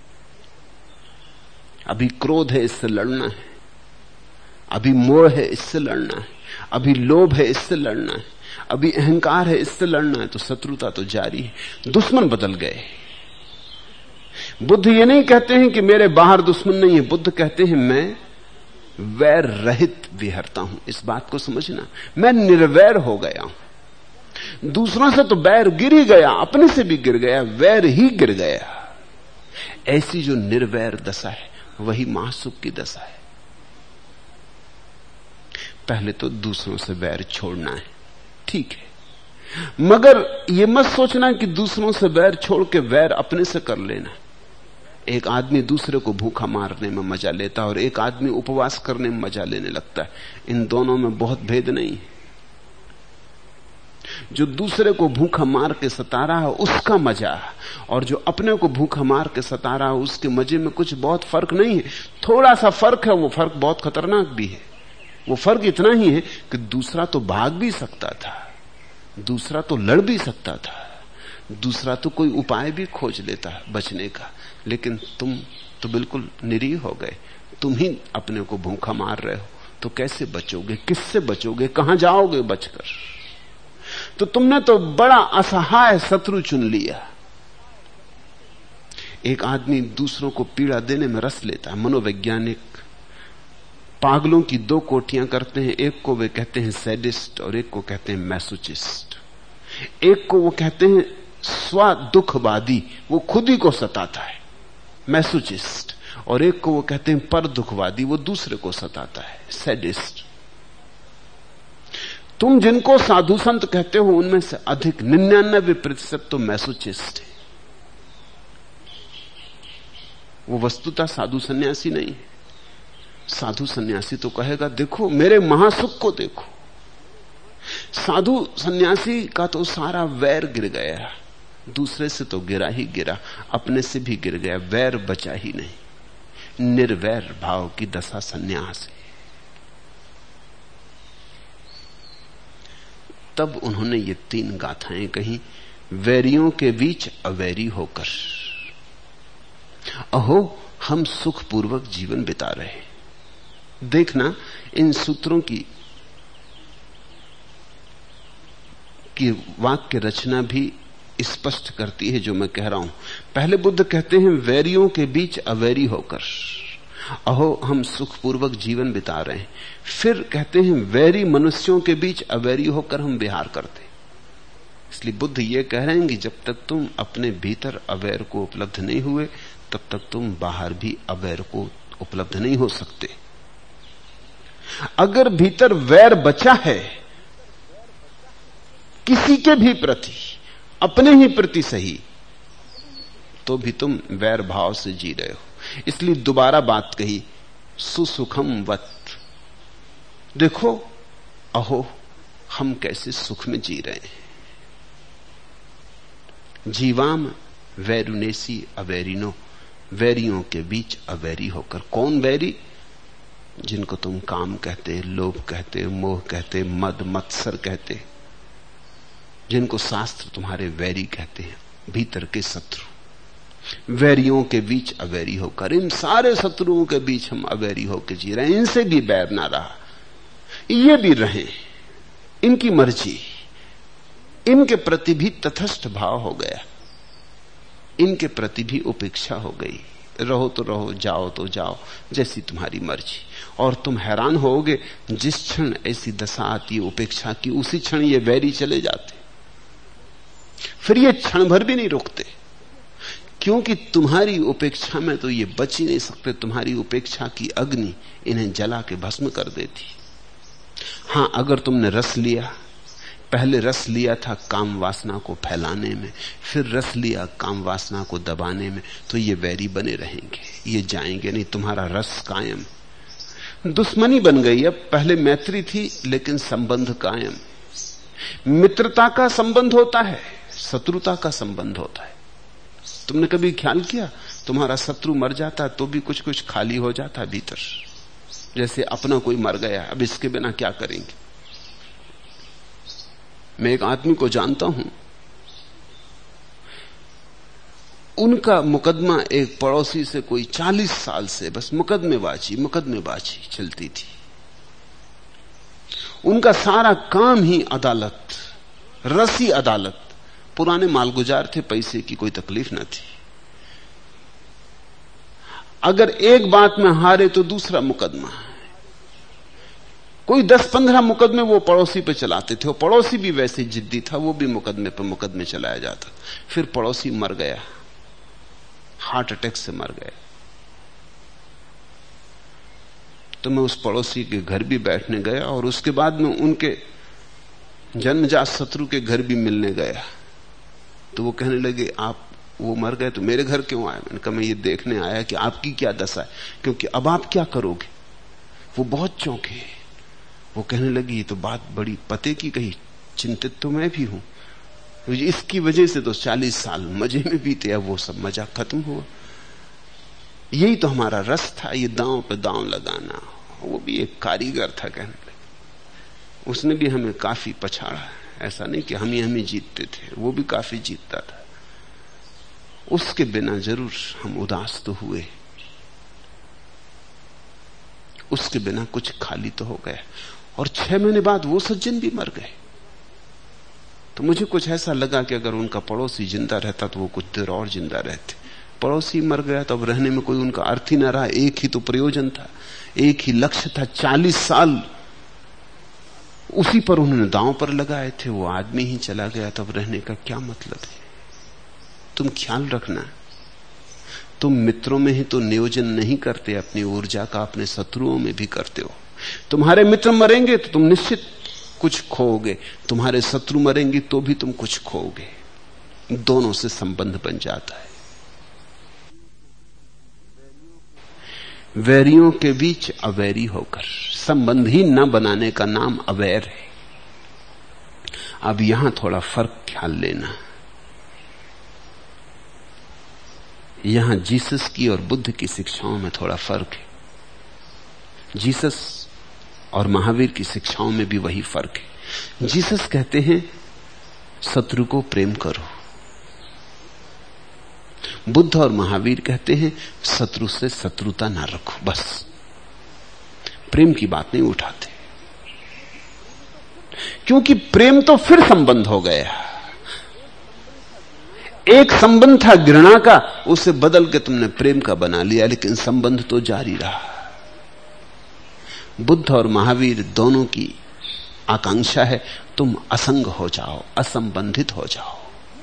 अभी क्रोध है, इससे लड़ना है, अभी मोह है, इससे लड़ना है, अभी लोभ है, इससे लड़ना है, अभी अहंकार है, इससे लड़ना है। तो शत्रुता तो जारी है, दुश्मन बदल गए। बुद्ध ये नहीं कहते हैं कि मेरे बाहर दुश्मन नहीं है, बुद्ध कहते हैं मैं वैर रहित विहरता हूं। इस बात को समझना, मैं निर्वैर हो गया हूं। दूसरों से तो बैर गिर ही गया, अपने से भी गिर गया, वैर ही गिर गया। ऐसी जो निर्वैर दशा है, वही महासुख की दशा है। पहले तो दूसरों से वैर छोड़ना है, ठीक है, मगर यह मत सोचना कि दूसरों से वैर छोड़ के वैर अपने से कर लेना। एक आदमी दूसरे को भूखा मारने में मजा लेता है और एक आदमी उपवास करने में मजा लेने लगता है। इन दोनों में बहुत भेद नहीं है। जो दूसरे को भूखा मार के सता रहा है उसका मजा, और जो अपने को भूखा मार के सता रहा है उसके मजे में कुछ बहुत फर्क नहीं है। थोड़ा सा फर्क है, वो फर्क बहुत खतरनाक भी है। वो फर्क इतना ही है कि दूसरा तो भाग भी सकता था, दूसरा तो लड़ भी सकता था, दूसरा तो कोई उपाय भी खोज लेता है बचने का, लेकिन तुम तो बिल्कुल निरीह हो गए। तुम ही अपने को भूखा मार रहे हो, तो कैसे बचोगे? किससे बचोगे? कहां जाओगे बचकर? तो तुमने तो बड़ा असहाय शत्रु चुन लिया। एक आदमी दूसरों को पीड़ा देने में रस लेता है। मनोवैज्ञानिक पागलों की दो कोटियां करते हैं, एक को वे कहते हैं सैडिस्ट और एक को कहते हैं मैसोचिस्ट। एक को वो कहते हैं स्वदुखवादी, वो खुद ही को सताता है, मैसोचिस्ट, और एक को वो कहते हैं पर दुखवादी, वो दूसरे को सताता है, सैडिस्ट। तुम जिनको साधु संत कहते हो उनमें से अधिक 99% तो मैसोचिस्ट है। वो वस्तुतः साधु सन्यासी नहीं है। साधु सन्यासी तो कहेगा देखो मेरे महासुख को देखो। साधु सन्यासी का तो सारा वैर गिर गया, दूसरे से तो गिरा ही गिरा, अपने से भी गिर गया, वैर बचा ही नहीं। निर्वैर भाव की दशा सन्यास है। तब उन्होंने ये 3 गाथाएं कही, वैरियों के बीच अवैरी होकर। अहो हम सुखपूर्वक जीवन बिता रहे। देखना इन सूत्रों की वाक्य रचना भी स्पष्ट करती है जो मैं कह रहा हूं। पहले बुद्ध कहते हैं वैरियों के बीच अवैरी होकर, अहो हम सुखपूर्वक जीवन बिता रहे हैं। फिर कहते हैं वैरी मनुष्यों के बीच अवैरी होकर हम विहार करते। इसलिए बुद्ध ये कह रहे हैं कि जब तक तुम अपने भीतर अवैर को उपलब्ध नहीं हुए तब तक तुम बाहर भी अवैर को उपलब्ध नहीं हो सकते। अगर भीतर वैर बचा है किसी के भी प्रति, अपने ही प्रति सही, तो भी तुम वैर भाव से जी रहे हो। इसलिए दोबारा बात कही, सुसुखम वत। देखो अहो हम कैसे सुख में जी रहे हैं। जीवाम वैरुनेसी अवैरिनो, वैरियों के बीच अवैरी होकर। कौन वैरी? जिनको तुम काम कहते, लोभ कहते, मोह कहते, मद मत्सर कहते, जिनको शास्त्र तुम्हारे वैरी कहते हैं, भीतर के शत्रु। वैरियों के बीच अवैरी होकर, इन सारे शत्रुओं के बीच हम अवैरी होकर जी रहे हैं। इनसे भी बैर ना रहा, ये भी रहे, इनकी मर्जी, इनके प्रति भी तटस्थ भाव हो गया, इनके प्रति भी उपेक्षा हो गई। रहो तो रहो, जाओ तो जाओ, जैसी तुम्हारी मर्जी। और तुम हैरान होगे, जिस क्षण ऐसी दशा आती है उपेक्षा की, उसी क्षण ये वैरी चले जाते। फिर ये क्षण भर भी नहीं रुकते, क्योंकि तुम्हारी उपेक्षा में तो ये बच ही नहीं सकते। तुम्हारी उपेक्षा की अग्नि इन्हें जला के भस्म कर देती। हां, अगर तुमने रस लिया, पहले रस लिया था काम वासना को फैलाने में, फिर रस लिया काम वासना को दबाने में, तो ये वैरी बने रहेंगे, ये जाएंगे नहीं। तुम्हारा रस कायम, दुश्मनी बन गई। अब पहले मैत्री थी लेकिन संबंध कायम। मित्रता का संबंध होता है, शत्रुता का संबंध होता है। तुमने कभी ख्याल किया, तुम्हारा शत्रु मर जाता तो भी कुछ कुछ खाली हो जाता भीतर, जैसे अपना कोई मर गया, अब इसके बिना क्या करेंगे। मैं एक आदमी को जानता हूं, उनका मुकदमा एक पड़ोसी से कोई 40 साल से बस मुकदमेबाजी चलती थी। उनका सारा काम ही अदालत, रसी अदालत। पुराने मालगुजार थे, पैसे की कोई तकलीफ न थी। अगर एक बात में हारे तो दूसरा मुकदमा। कोई 10-15 मुकदमे वो पड़ोसी पे चलाते थे। वो पड़ोसी भी वैसे जिद्दी था, वो भी मुकदमे पर मुकदमे चलाया जाता। फिर पड़ोसी मर गया, हार्ट अटैक से मर गया। तो मैं उस पड़ोसी के घर भी बैठने गया और उसके बाद में उनके जन्मजात शत्रु के घर भी मिलने गया। तो वो कहने लगे, आप वो मर गए तो मेरे घर क्यों आए? मैंने कहा मैं ये देखने आया कि आपकी क्या दशा है, क्योंकि अब आप क्या करोगे। वो बहुत चौंके। वो कहने लगी, ये तो बात बड़ी पते की कही, चिंतित तो मैं भी हूं। इसकी वजह से तो 40 साल मजे में बीते, अब वो सब मजा खत्म हुआ। यही तो हमारा रस था, ये दांव पे दांव लगाना। वो भी एक कारीगर था, कहने लगे। उसने भी हमें काफी पछाड़ा। ऐसा नहीं कि हम ही जीतते थे, वो भी काफी जीतता था। उसके बिना जरूर हम उदास तो हुए, उसके बिना कुछ खाली तो हो गया। और 6 महीने बाद वो सज्जन भी मर गए। तो मुझे कुछ ऐसा लगा कि अगर उनका पड़ोसी जिंदा रहता तो वो कुछ देर और जिंदा रहते। पड़ोसी मर गया तो अब रहने में कोई उनका अर्थ ही ना रहा। एक ही तो प्रयोजन था, एक ही लक्ष्य था। 40 साल उसी पर उन्होंने दांव पर लगाए थे, वो आदमी ही चला गया, तब रहने का क्या मतलब है। तुम ख्याल रखना, तुम मित्रों में ही तो नियोजन नहीं करते अपनी ऊर्जा का, अपने शत्रुओं में भी करते हो। तुम्हारे मित्र मरेंगे तो तुम निश्चित कुछ खोओगे, तुम्हारे शत्रु मरेंगे तो भी तुम कुछ खोओगे। दोनों से संबंध बन जाता है। वैरियों के बीच अवैरी होकर संबंध ही न बनाने का नाम अवैर है। अब यहां थोड़ा फर्क ख्याल लेना। यहां जीसस की और बुद्ध की शिक्षाओं में थोड़ा फर्क है। जीसस और महावीर की शिक्षाओं में भी वही फर्क है। जीसस कहते हैं शत्रु को प्रेम करो, बुद्ध और महावीर कहते हैं शत्रु से शत्रुता ना रखो। बस प्रेम की बात नहीं उठाते, क्योंकि प्रेम तो फिर संबंध हो गया। एक संबंध था घृणा का, उसे बदल के तुमने प्रेम का बना लिया, लेकिन संबंध तो जारी रहा। बुद्ध और महावीर दोनों की आकांक्षा है तुम असंग हो जाओ, असंबंधित हो जाओ।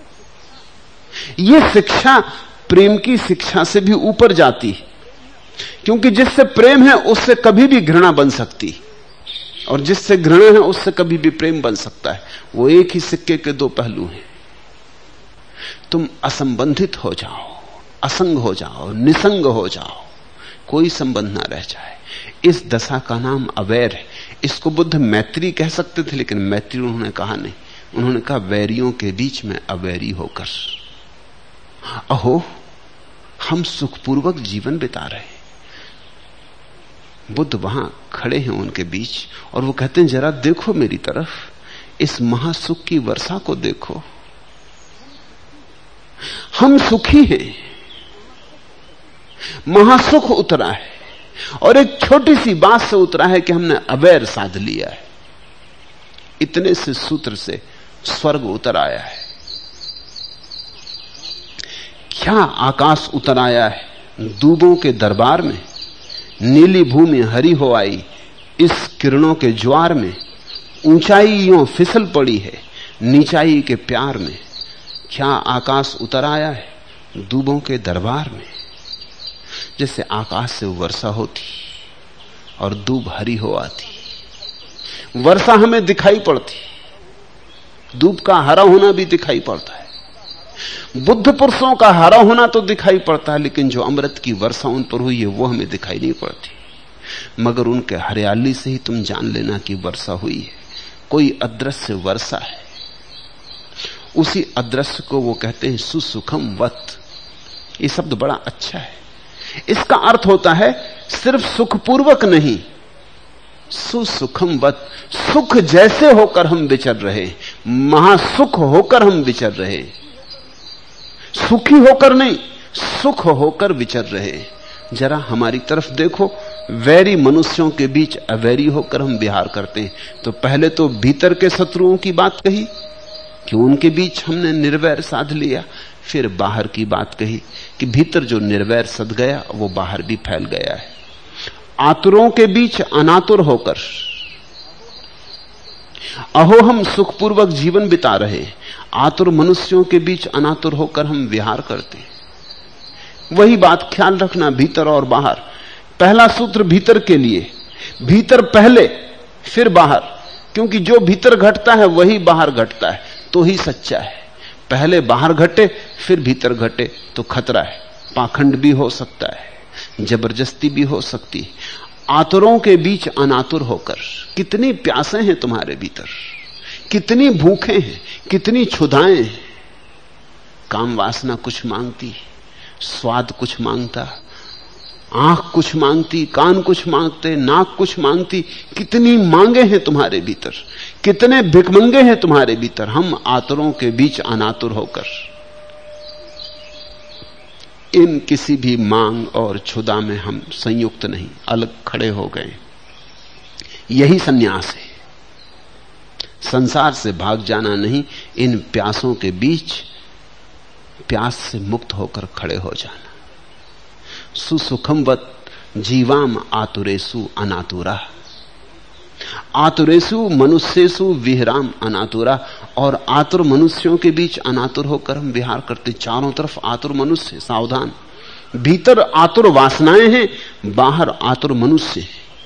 यह शिक्षा प्रेम की शिक्षा से भी ऊपर जाती है, क्योंकि जिससे प्रेम है उससे कभी भी घृणा बन सकती, और जिससे घृणा है उससे कभी भी प्रेम बन सकता है। वो एक ही सिक्के के दो पहलू हैं। तुम असंबंधित हो जाओ, असंग हो जाओ, निसंग हो जाओ, कोई संबंध ना रह जाए। इस दशा का नाम अवैर है। इसको बुद्ध मैत्री कह सकते थे, लेकिन मैत्री उन्होंने कहा नहीं। उन्होंने कहा वैरियों के बीच में अवैरी होकर। अहो, हम सुखपूर्वक जीवन बिता रहे हैं। बुद्ध वहां खड़े हैं उनके बीच, और वो कहते हैं जरा देखो मेरी तरफ, इस महासुख की वर्षा को देखो। हम सुखी हैं, महासुख उतरा है, और एक छोटी सी बात से उतरा है कि हमने अवैर साध लिया है। इतने से सूत्र से स्वर्ग उतर आया है। क्या आकाश उतर आया है। दूबों के दरबार में नीली भूमि हरी हो आई। इस किरणों के ज्वार में ऊंचाई यूं फिसल पड़ी है नीचाई के प्यार में। क्या आकाश उतर आया है दूबों के दरबार में। जैसे आकाश से वर्षा होती और दूब हरी हो आती। वर्षा हमें दिखाई पड़ती, दूब का हरा होना भी दिखाई पड़ता है। बुद्ध पुरुषों का हरा होना तो दिखाई पड़ता है, लेकिन जो अमृत की वर्षा उन पर हुई है वो हमें दिखाई नहीं पड़ती। मगर उनके हरियाली से ही तुम जान लेना कि वर्षा हुई है। कोई अदृश्य वर्षा है। उसी अदृश्य को वो कहते हैं सुसुखम वत। ये शब्द बड़ा अच्छा है। इसका अर्थ होता है सिर्फ सुखपूर्वक नहीं, सुसुखम वत। सुख जैसे होकर हम विचर रहे, महासुख होकर हम विचर रहे। सुखी होकर नहीं, सुख होकर विचर रहे। जरा हमारी तरफ देखो, वैरी मनुष्यों के बीच अवैरी होकर हम विहार करते हैं। तो पहले तो भीतर के शत्रुओं की बात कही कि उनके बीच हमने निर्वैर साध लिया। फिर बाहर की बात कही कि भीतर जो निर्वैर सद गया वो बाहर भी फैल गया है। आतुरों के बीच अनातुर होकर, अहो हम सुखपूर्वक जीवन बिता रहे, आतुर मनुष्यों के बीच अनातुर होकर हम विहार करते। वही बात ख्याल रखना, भीतर और बाहर। पहला सूत्र भीतर के लिए, भीतर पहले फिर बाहर, क्योंकि जो भीतर घटता है वही बाहर घटता है, तो ही सच्चा है। पहले बाहर घटे फिर भीतर घटे तो खतरा है। पाखंड भी हो सकता है, जबरदस्ती भी हो सकती है। आतुरों के बीच अनातुर होकर, कितनी प्यासें हैं तुम्हारे भीतर, कितनी भूखें हैं, कितनी क्षुधाएं हैं। काम वासना कुछ मांगती, स्वाद कुछ मांगता, आंख कुछ मांगती, कान कुछ मांगते, नाक कुछ मांगती। कितनी मांगे हैं तुम्हारे भीतर, कितने भिखमंगे हैं तुम्हारे भीतर। हम आतुरों के बीच अनातुर होकर, इन किसी भी मांग और क्षुधा में हम संयुक्त नहीं, अलग खड़े हो गए। यही सन्यास है। संसार से भाग जाना नहीं, इन प्यासों के बीच प्यास से मुक्त होकर खड़े हो जाना। सुसुखमवत जीवाम आतुरेसु अनातुरा, आतुरेसु मनुष्येसु विहराम अनातुरा। और आतुर मनुष्यों के बीच अनातुर होकर हम विहार करते। चारों तरफ आतुर मनुष्य, सावधान। भीतर आतुर वासनाएं हैं, बाहर आतुर मनुष्य।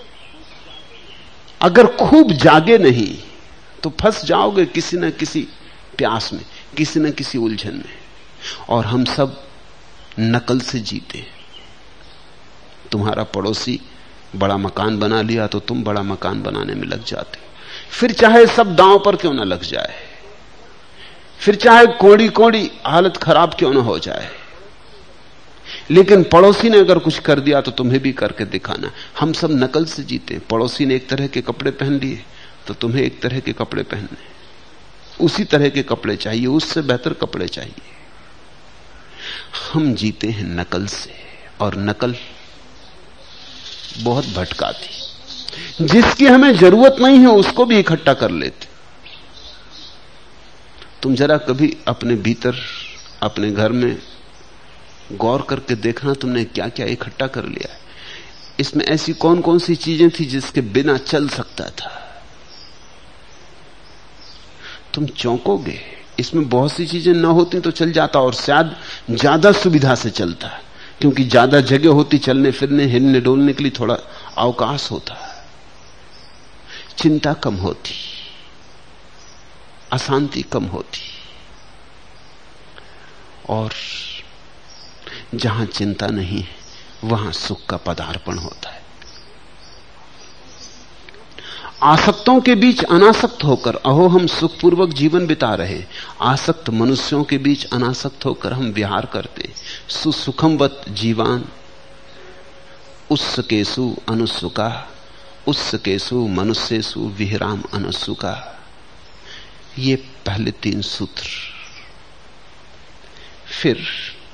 अगर खूब जागे नहीं तो फंस जाओगे किसी न किसी प्यास में, किसी न किसी उलझन में। और हम सब नकल से जीते। तुम्हारा पड़ोसी बड़ा मकान बना लिया तो तुम बड़ा मकान बनाने में लग जाते, फिर चाहे सब दांव पर क्यों ना लग जाए, फिर चाहे कोड़ी कोड़ी हालत खराब क्यों ना हो जाए, लेकिन पड़ोसी ने अगर कुछ कर दिया तो तुम्हें भी करके दिखाना। हम सब नकल से जीते। पड़ोसी ने एक तरह के कपड़े पहन लिए तो तुम्हें एक तरह के कपड़े पहनने, उसी तरह के कपड़े चाहिए, उससे बेहतर कपड़े चाहिए। हम जीते हैं नकल से, और नकल बहुत भटकाती। जिसकी हमें जरूरत नहीं है उसको भी इकट्ठा कर लेते। तुम जरा कभी अपने भीतर, अपने घर में गौर करके देखना, तुमने क्या क्या इकट्ठा कर लिया है। इसमें ऐसी कौन कौन सी चीजें थी जिसके बिना चल सकता था। तुम चौंकोगे। इसमें बहुत सी चीजें ना होती तो चल जाता, और शायद ज्यादा सुविधा से चलता, क्योंकि ज्यादा जगह होती चलने फिरने, हिलने डोलने के लिए, थोड़ा अवकाश होता, चिंता कम होती, अशांति कम होती। और जहां चिंता नहीं है वहां सुख का पदार्पण होता है। आसक्तों के बीच अनासक्त होकर अहो हम सुखपूर्वक जीवन बिता रहे, आसक्त मनुष्यों के बीच अनासक्त होकर हम विहार करते। सुसुखमवत जीवान उत्सुकेषु अनुत्सुका, उत्सुकेषु मनुष्येषु विहराम अनुत्सुका। ये पहले 3 सूत्र। फिर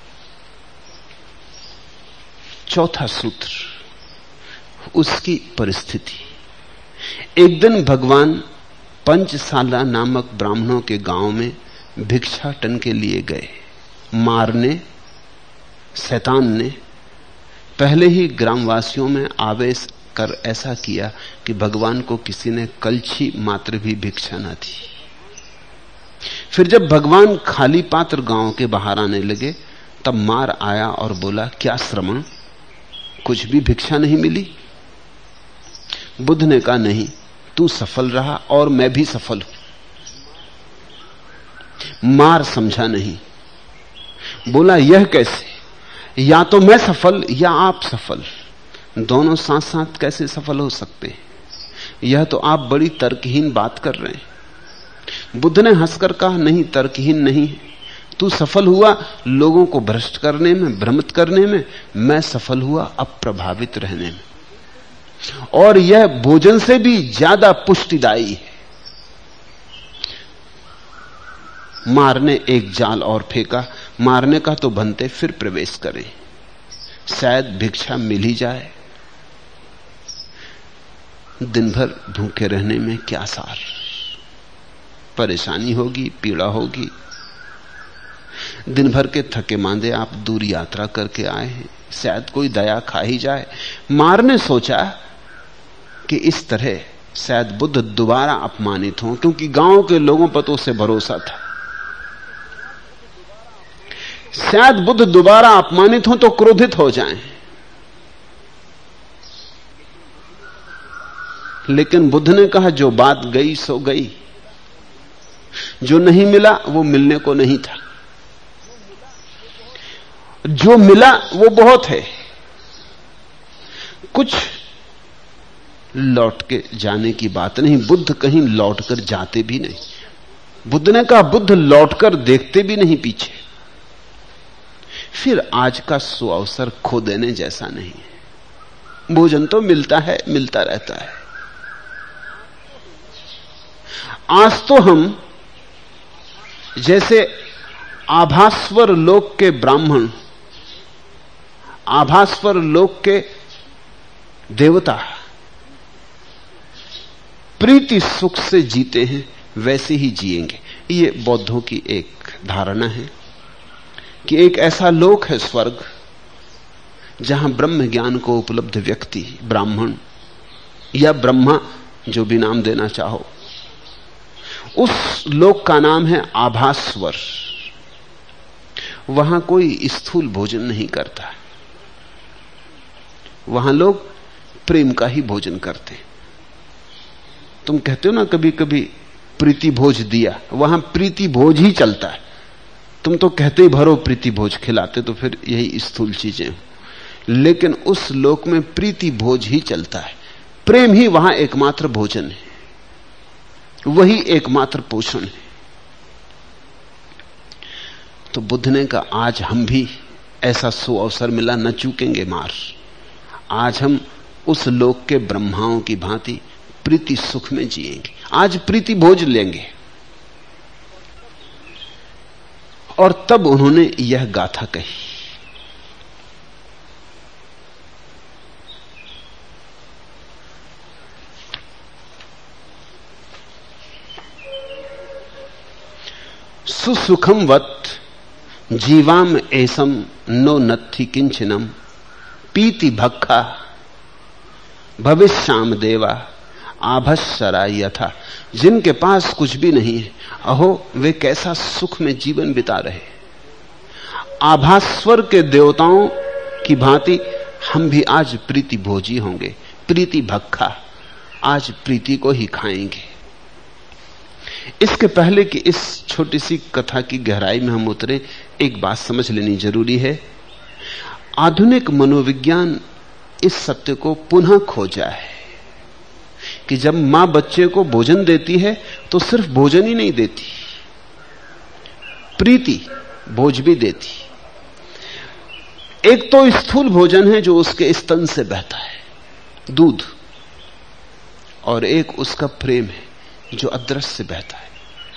चौथा सूत्र, उसकी परिस्थिति। एक दिन भगवान पंचशाला नामक ब्राह्मणों के गांव में भिक्षाटन के लिए गए। मार ने, शैतान ने पहले ही ग्रामवासियों में आवेश कर ऐसा किया कि भगवान को किसी ने कलछी मात्र भी भिक्षा न दी। फिर जब भगवान खाली पात्र गांव के बाहर आने लगे तब मार आया और बोला, क्या श्रमण, कुछ भी भिक्षा नहीं मिली? बुद्ध ने कहा, नहीं, तू सफल रहा और मैं भी सफल हूं। मार समझा नहीं, बोला, यह कैसे? या तो मैं सफल या आप सफल, दोनों साथ साथ कैसे सफल हो सकते हैं? यह तो आप बड़ी तर्कहीन बात कर रहे हैं। बुद्ध ने हंसकर कहा, नहीं, तर्कहीन नहीं है। तू सफल हुआ लोगों को भ्रष्ट करने में, भ्रमित करने में, मैं सफल हुआ अप्रभावित रहने में। और यह भोजन से भी ज्यादा पुष्टिदायी है। मारने एक जाल और फेंका। मारने का तो बनते फिर प्रवेश करें, शायद भिक्षा मिल ही जाए। दिन भर भूखे रहने में क्या सार, परेशानी होगी, पीड़ा होगी। दिन भर के थके मांदे आप दूर यात्रा करके आए हैं, शायद कोई दया खा ही जाए। मार ने सोचा कि इस तरह शायद बुद्ध दोबारा अपमानित हों, क्योंकि गांव के लोगों पर तो उसे भरोसा था। शायद बुद्ध दोबारा अपमानित हों तो क्रोधित हो जाएं। लेकिन बुद्ध ने कहा, जो बात गई सो गई। जो नहीं मिला वो मिलने को नहीं था, जो मिला वो बहुत है। कुछ लौट के जाने की बात नहीं। बुद्ध कहीं लौटकर जाते भी नहीं। बुद्ध ने कहा, बुद्ध लौटकर देखते भी नहीं पीछे। फिर आज का सुअवसर खो देने जैसा नहीं है। भोजन तो मिलता है, मिलता रहता है। आज तो हम जैसे आभास्वर लोक के ब्राह्मण आभास्वर लोक के देवता प्रीति सुख से जीते हैं, वैसे ही जिएंगे। ये बौद्धों की एक धारणा है कि एक ऐसा लोक है स्वर्ग, जहां ब्रह्म ज्ञान को उपलब्ध व्यक्ति, ब्राह्मण या ब्रह्मा, जो भी नाम देना चाहो, उस लोक का नाम है आभास्वर। वहां कोई स्थूल भोजन नहीं करता, वहां लोग प्रेम का ही भोजन करते हैं। तुम कहते हो ना कभी कभी प्रीति भोज दिया, वहां प्रीति भोज ही चलता है। तुम तो कहते ही भरो प्रीति भोज, खिलाते तो फिर यही स्थूल चीजें, लेकिन उस लोक में प्रीति भोज ही चलता है। प्रेम ही वहां एकमात्र भोजन है, वही एकमात्र पोषण है। तो बुद्ध ने कहा आज हम भी ऐसा अवसर मिला, न चूकेंगे मार। आज हम उस लोक के ब्रह्माओं की भांति प्रीति सुख में जिएंगे, आज प्रीति भोज लेंगे। और तब उन्होंने यह गाथा कही, सुसुखम वत् जीवाम एसम नो नत्थि किंचनम पीति भक्खा भविष्याम देवा आभस्सरा यथा। जिनके पास कुछ भी नहीं है, अहो वे कैसा सुख में जीवन बिता रहे। आभास्वर के देवताओं की भांति हम भी आज प्रीति भोजी होंगे, प्रीति भक्खा, आज प्रीति को ही खाएंगे। इसके पहले कि इस छोटी सी कथा की गहराई में हम उतरे, एक बात समझ लेनी जरूरी है। आधुनिक मनोविज्ञान इस सत्य को पुनः खोजा है कि जब मां बच्चे को भोजन देती है तो सिर्फ भोजन ही नहीं देती, प्रीति भोज भी देती। एक तो स्थूल भोजन है जो उसके स्तन से बहता है, दूध, और एक उसका प्रेम है जो अदृश्य से बहता है।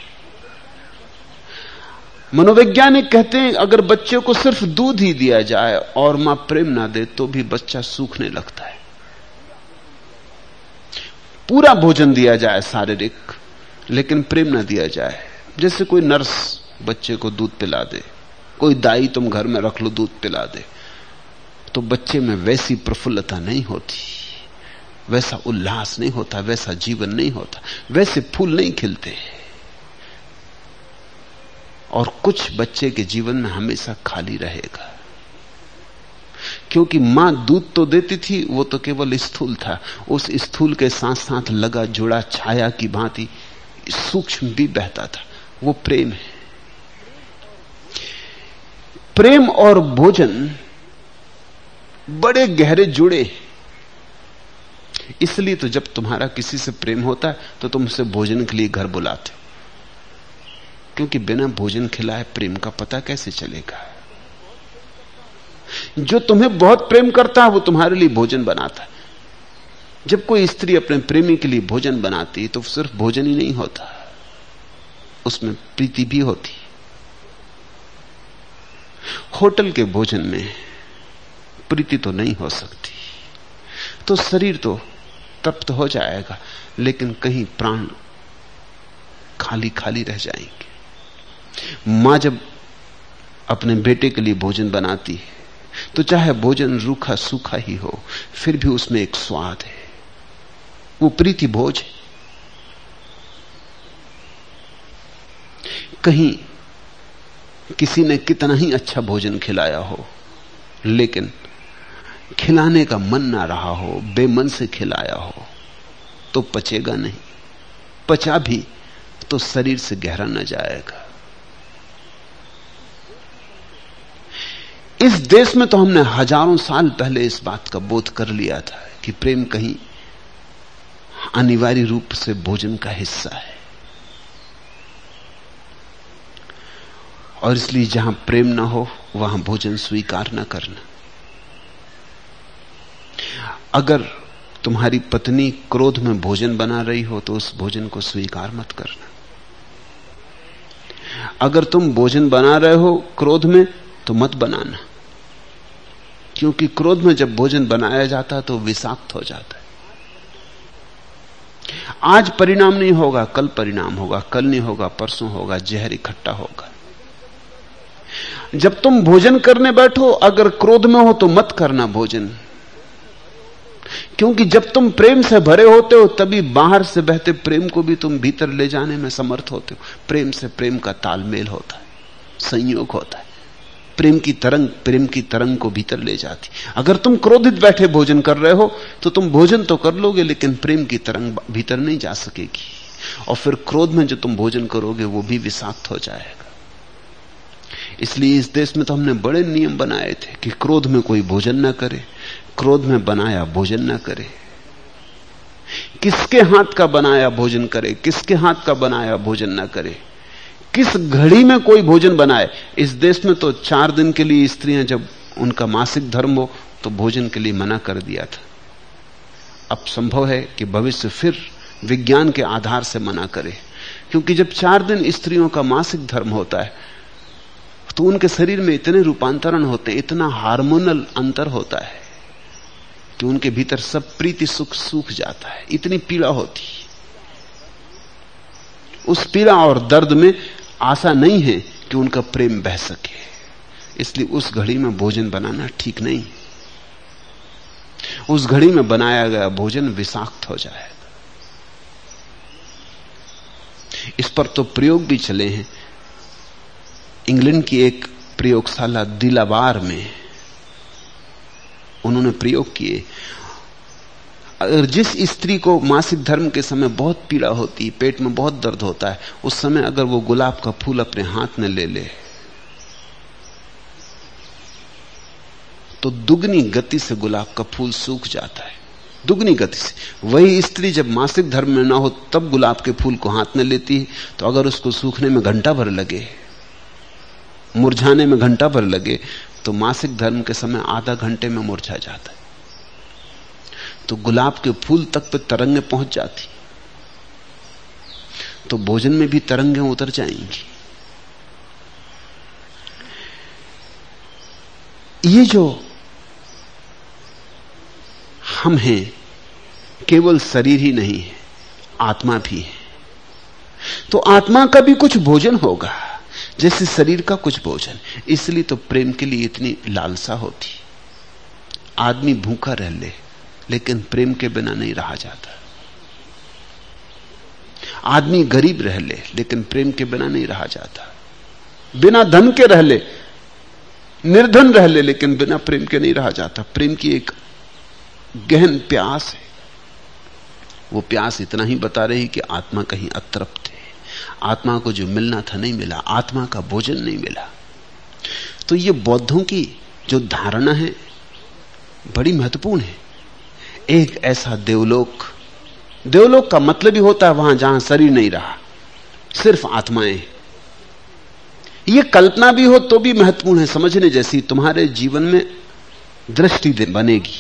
मनोवैज्ञानिक कहते हैं अगर बच्चे को सिर्फ दूध ही दिया जाए और मां प्रेम ना दे तो भी बच्चा सूखने लगता है। पूरा भोजन दिया जाए शारीरिक, लेकिन प्रेम ना दिया जाए, जैसे कोई नर्स बच्चे को दूध पिला दे, कोई दाई तुम घर में रख लो दूध पिला दे, तो बच्चे में वैसी प्रफुल्लता नहीं होती, वैसा उल्लास नहीं होता, वैसा जीवन नहीं होता, वैसे फूल नहीं खिलते। और कुछ बच्चे के जीवन में हमेशा खाली रहेगा, क्योंकि मां दूध तो देती थी, वो तो केवल स्थूल था। उस स्थूल के साथ साथ लगा जुड़ा छाया की भांति सूक्ष्म भी बहता था, वो प्रेम है। प्रेम और भोजन बड़े गहरे जुड़े, इसलिए तो जब तुम्हारा किसी से प्रेम होता है तो तुम उसे भोजन के लिए घर बुलाते हो, क्योंकि बिना भोजन खिलाए प्रेम का पता कैसे चलेगा। जो तुम्हें बहुत प्रेम करता है वो तुम्हारे लिए भोजन बनाता है। जब कोई स्त्री अपने प्रेमी के लिए भोजन बनाती तो सिर्फ भोजन ही नहीं होता, उसमें प्रीति भी होती। होटल के भोजन में प्रीति तो नहीं हो सकती, तो शरीर तो तृप्त हो जाएगा, लेकिन कहीं प्राण खाली खाली रह जाएंगे। मां जब अपने बेटे के लिए भोजन बनाती है तो चाहे भोजन रूखा सूखा ही हो, फिर भी उसमें एक स्वाद है, वो प्रीति भोज है। कहीं किसी ने कितना ही अच्छा भोजन खिलाया हो, लेकिन खिलाने का मन ना रहा हो, बेमन से खिलाया हो, तो पचेगा नहीं। पचा भी तो शरीर से गहरा न जाएगा। इस देश में तो हमने हजारों साल पहले इस बात का बोध कर लिया था कि प्रेम कहीं अनिवार्य रूप से भोजन का हिस्सा है, और इसलिए जहां प्रेम ना हो वहां भोजन स्वीकार न करना। अगर तुम्हारी पत्नी क्रोध में भोजन बना रही हो तो उस भोजन को स्वीकार मत करना। अगर तुम भोजन बना रहे हो क्रोध में तो मत बनाना, क्योंकि क्रोध में जब भोजन बनाया जाता है तो विषाक्त हो जाता है। आज परिणाम नहीं होगा, कल परिणाम होगा, कल नहीं होगा, परसों होगा, जहर इकट्ठा होगा। जब तुम भोजन करने बैठो, अगर क्रोध में हो तो मत करना भोजन, क्योंकि जब तुम प्रेम से भरे होते हो तभी बाहर से बहते प्रेम को भी तुम भीतर ले जाने में समर्थ होते हो। प्रेम से प्रेम का तालमेल होता है, संयोग होता है। प्रेम की तरंग को भीतर ले जाती। अगर तुम क्रोधित बैठे भोजन कर रहे हो तो तुम भोजन तो कर लोगे, लेकिन प्रेम की तरंग भीतर नहीं जा सकेगी, और फिर क्रोध में जो तुम भोजन करोगे वो भी विषाक्त हो जाएगा। इसलिए इस देश में तो हमने बड़े नियम बनाए थे कि क्रोध में कोई भोजन ना करे, क्रोध में बनाया भोजन ना करे। किसके हाथ का बनाया भोजन करे, किसके हाथ का बनाया भोजन ना करे, किस घड़ी में कोई भोजन बनाए। इस देश में तो 4 दिन के लिए स्त्रियां जब उनका मासिक धर्म हो तो भोजन के लिए मना कर दिया था। अब संभव है कि भविष्य फिर विज्ञान के आधार से मना करे, क्योंकि जब 4 दिन स्त्रियों का मासिक धर्म होता है तो उनके शरीर में इतने रूपांतरण होते हैं, इतना हार्मोनल अंतर होता है कि उनके भीतर सब प्रीति सुख सूख जाता है। इतनी पीड़ा होती, उस पीड़ा और दर्द में आशा नहीं है कि उनका प्रेम बह सके। इसलिए उस घड़ी में भोजन बनाना ठीक नहीं। उस घड़ी में बनाया गया भोजन विषाक्त हो जाएगा। इस पर तो प्रयोग भी चले हैं। इंग्लैंड की एक प्रयोगशाला दिलावार में उन्होंने प्रयोग किए। अगर जिस स्त्री को मासिक धर्म के समय बहुत पीड़ा होती, पेट में बहुत दर्द होता है, उस समय अगर वो गुलाब का फूल अपने हाथ में ले ले तो दुगनी गति से गुलाब का फूल सूख जाता है, दुगनी गति से। वही स्त्री जब मासिक धर्म में ना हो तब गुलाब के फूल को हाथ में लेती है, तो अगर उसको सूखने में घंटा भर लगे, मुरझाने में घंटा भर लगे, तो मासिक धर्म के समय आधा घंटे में मुरझा जाता है। तो गुलाब के फूल तक पे तरंगें पहुंच जाती, तो भोजन में भी तरंगें उतर जाएंगी। ये जो हम हैं, केवल शरीर ही नहीं है, आत्मा भी है। तो आत्मा का भी कुछ भोजन होगा, जैसे शरीर का कुछ भोजन। इसलिए तो प्रेम के लिए इतनी लालसा होती। आदमी भूखा रह ले लेकिन प्रेम के बिना नहीं रहा जाता। आदमी गरीब रह ले लेकिन प्रेम के बिना नहीं रहा जाता। बिना धन के रह ले, निर्धन रह ले, लेकिन बिना प्रेम के नहीं रहा जाता। प्रेम की एक गहन प्यास है। वो प्यास इतना ही बता रही कि आत्मा कहीं अतृप्त है, आत्मा को जो मिलना था नहीं मिला, आत्मा का भोजन नहीं मिला। तो ये बौद्धों की जो धारणा है बड़ी महत्वपूर्ण है। एक ऐसा देवलोक, देवलोक का मतलब ही होता है वहां जहां शरीर नहीं रहा, सिर्फ आत्माएं। ये कल्पना भी हो तो भी महत्वपूर्ण है, समझने जैसी। तुम्हारे जीवन में दृष्टि बनेगी।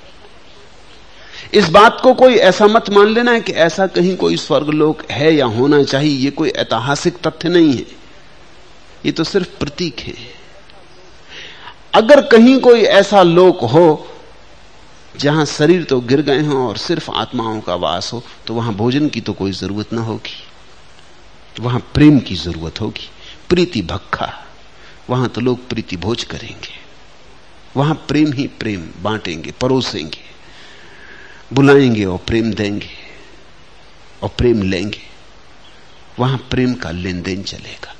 इस बात को कोई ऐसा मत मान लेना है कि ऐसा कहीं कोई स्वर्गलोक है या होना चाहिए। ये कोई ऐतिहासिक तथ्य नहीं है, ये तो सिर्फ प्रतीक है। अगर कहीं कोई ऐसा लोक हो जहां शरीर तो गिर गए हों और सिर्फ आत्माओं का वास हो, तो वहां भोजन की तो कोई जरूरत ना होगी, वहां प्रेम की जरूरत होगी। प्रीति भक्खा, वहां तो लोग प्रीति भोज करेंगे, वहां प्रेम ही प्रेम बांटेंगे, परोसेंगे, बुलाएंगे और प्रेम देंगे और प्रेम लेंगे। वहां प्रेम का लेन देन चलेगा,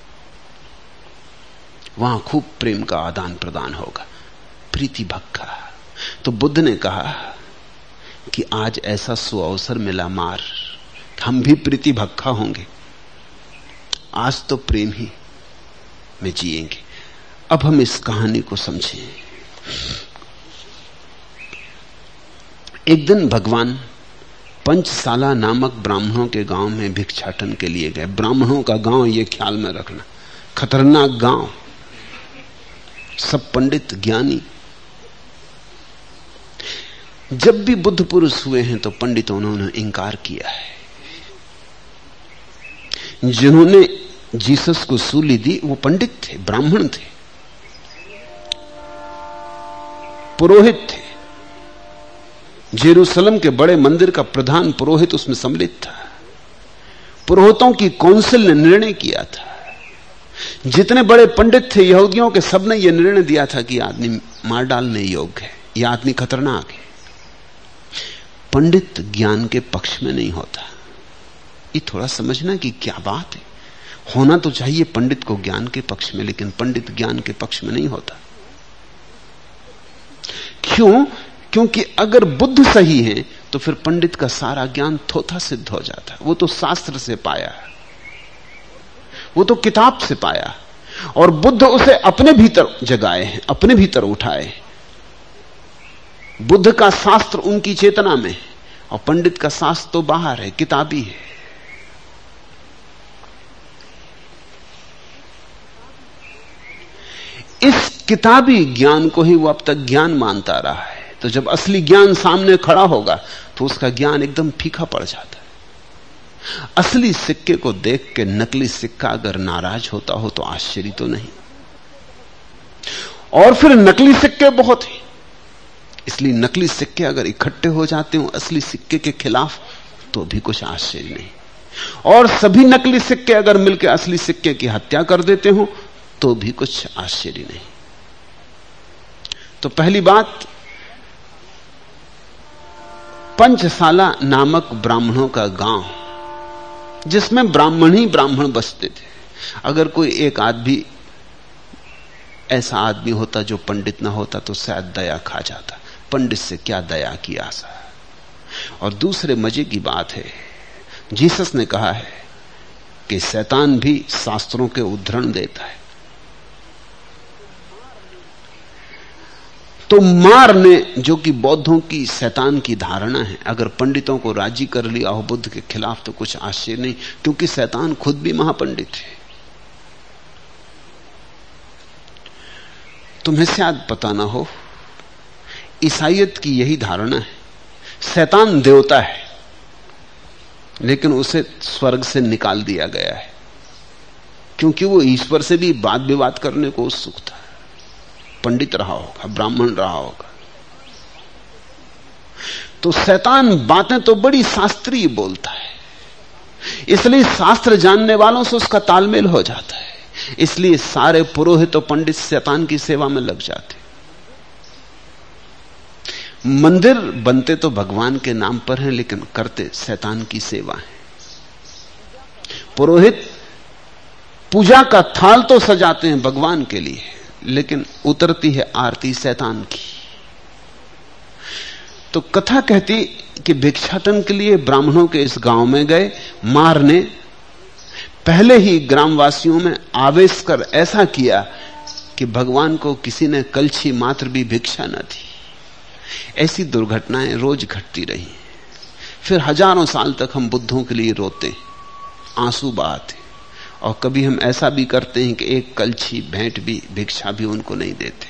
वहां खूब प्रेम का आदान प्रदान होगा। प्रीति भक्खा। तो बुद्ध ने कहा कि आज ऐसा सुअवसर मिला मार, हम भी प्रीति भक्खा होंगे। आज तो प्रेम ही में जिएंगे। अब हम इस कहानी को समझें। एक दिन भगवान पंचशाला नामक ब्राह्मणों के गांव में भिक्षाटन के लिए गए। ब्राह्मणों का गांव, ये ख्याल में रखना, खतरनाक गांव, सब पंडित ज्ञानी। जब भी बुद्ध पुरुष हुए हैं तो पंडितों ने इंकार किया है। जिन्होंने जीसस को सूली दी वो पंडित थे, ब्राह्मण थे। पुरोहित थे। जेरूसलम के बड़े मंदिर का प्रधान पुरोहित उसमें सम्मिलित था। पुरोहितों की काउंसिल ने निर्णय किया था। जितने बड़े पंडित थे यहूदियों के, सबने यह निर्णय दिया था कि आदमी मार डालने योग्य है, यह आदमी खतरनाक है। पंडित ज्ञान के पक्ष में नहीं होता। ये थोड़ा समझना कि क्या बात है। होना तो चाहिए पंडित को ज्ञान के पक्ष में, लेकिन पंडित ज्ञान के पक्ष में नहीं होता। क्यों? क्योंकि अगर बुद्ध सही है तो फिर पंडित का सारा ज्ञान थोथा सिद्ध हो जाता है। वो तो शास्त्र से पाया, वो तो किताब से पाया, और बुद्ध उसे अपने भीतर जगाए हैं, अपने भीतर उठाए। बुद्ध का शास्त्र उनकी चेतना में, और पंडित का शास्त्र तो बाहर है, किताबी है। इस किताबी ज्ञान को ही वो अब तक ज्ञान मानता रहा है। तो जब असली ज्ञान सामने खड़ा होगा तो उसका ज्ञान एकदम फीका पड़ जाता है। असली सिक्के को देख के नकली सिक्का अगर नाराज होता हो तो आश्चर्य तो नहीं। और फिर नकली सिक्के बहुत हैं, इसलिए नकली सिक्के अगर इकट्ठे हो जाते हो असली सिक्के के खिलाफ तो भी कुछ आश्चर्य नहीं। और सभी नकली सिक्के अगर मिलकर असली सिक्के की हत्या कर देते हो तो भी कुछ आश्चर्य नहीं। तो पहली बात, पंचशाला नामक ब्राह्मणों का गांव, जिसमें ब्राह्मण ही ब्राह्मण बसते थे। अगर कोई एक आदमी ऐसा आदमी होता जो पंडित ना होता तो शायद दया खा जाता। पंडित से क्या दया की आशा। और दूसरे मजे की बात है, जीसस ने कहा है कि शैतान भी शास्त्रों के उद्धरण देता है। तो मारने, जो कि बौद्धों की शैतान की धारणा है, अगर पंडितों को राजी कर लिया हो बुद्ध के खिलाफ तो कुछ आश्चर्य नहीं, क्योंकि शैतान खुद भी महापंडित है। तुम्हें शायद पता ना हो, ईसाईयत की यही धारणा है। शैतान देवता है, लेकिन उसे स्वर्ग से निकाल दिया गया है, क्योंकि वो ईश्वर से भी वाद विवाद करने को उत्सुक था। पंडित रहा होगा, ब्राह्मण रहा होगा। तो शैतान बातें तो बड़ी शास्त्रीय बोलता है, इसलिए शास्त्र जानने वालों से उसका तालमेल हो जाता है। इसलिए सारे पुरोहित और पंडित शैतान की सेवा में लग जाते। मंदिर बनते तो भगवान के नाम पर हैं, लेकिन करते शैतान की सेवा है। पुरोहित पूजा का थाल तो सजाते हैं भगवान के लिए, लेकिन उतरती है आरती शैतान की। तो कथा कहती कि भिक्षाटन के लिए ब्राह्मणों के इस गांव में गए। मार ने पहले ही ग्रामवासियों में आवेश कर ऐसा किया कि भगवान को किसी ने कलछी मात्र भी भिक्षा न दी। ऐसी दुर्घटनाएं रोज घटती रही। फिर हजारों साल तक हम बुद्धों के लिए रोते, आंसू बहाते, और कभी हम ऐसा भी करते हैं कि एक कलछी भेंट भी, भिक्षा भी उनको नहीं देते।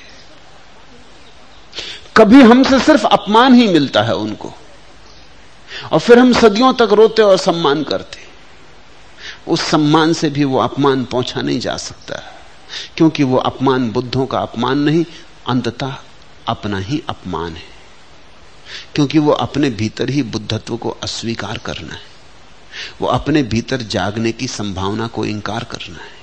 कभी हमसे सिर्फ अपमान ही मिलता है उनको, और फिर हम सदियों तक रोते और सम्मान करते। उस सम्मान से भी वो अपमान पहुंचा नहीं जा सकता, क्योंकि वो अपमान बुद्धों का अपमान नहीं, अंततः अपना ही अपमान है। क्योंकि वो अपने भीतर ही बुद्धत्व को अस्वीकार करना है, वो अपने भीतर जागने की संभावना को इंकार करना है।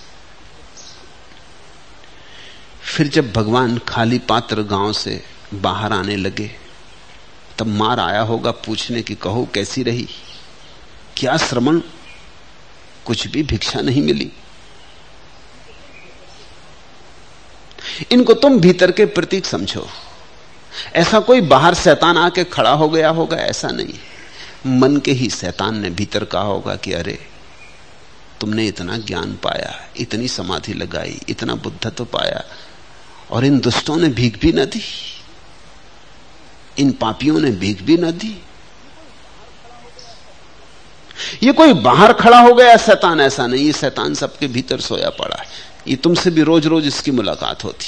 फिर जब भगवान खाली पात्र गांव से बाहर आने लगे, तब मार आया होगा पूछने की, कहो कैसी रही, क्या श्रमण, कुछ भी भिक्षा नहीं मिली। इनको तुम भीतर के प्रतीक समझो। ऐसा कोई बाहर शैतान आके खड़ा हो गया होगा, ऐसा नहीं। मन के ही शैतान ने भीतर कहा होगा कि अरे तुमने इतना ज्ञान पाया, इतनी समाधि लगाई, इतना बुद्धत्व पाया, और इन दुष्टों ने भीख भी न दी, इन पापियों ने भीख भी न दी। ये कोई बाहर खड़ा हो गया शैतान, ऐसा नहीं। ये शैतान सबके भीतर सोया पड़ा है। ये तुमसे भी रोज रोज इसकी मुलाकात होती।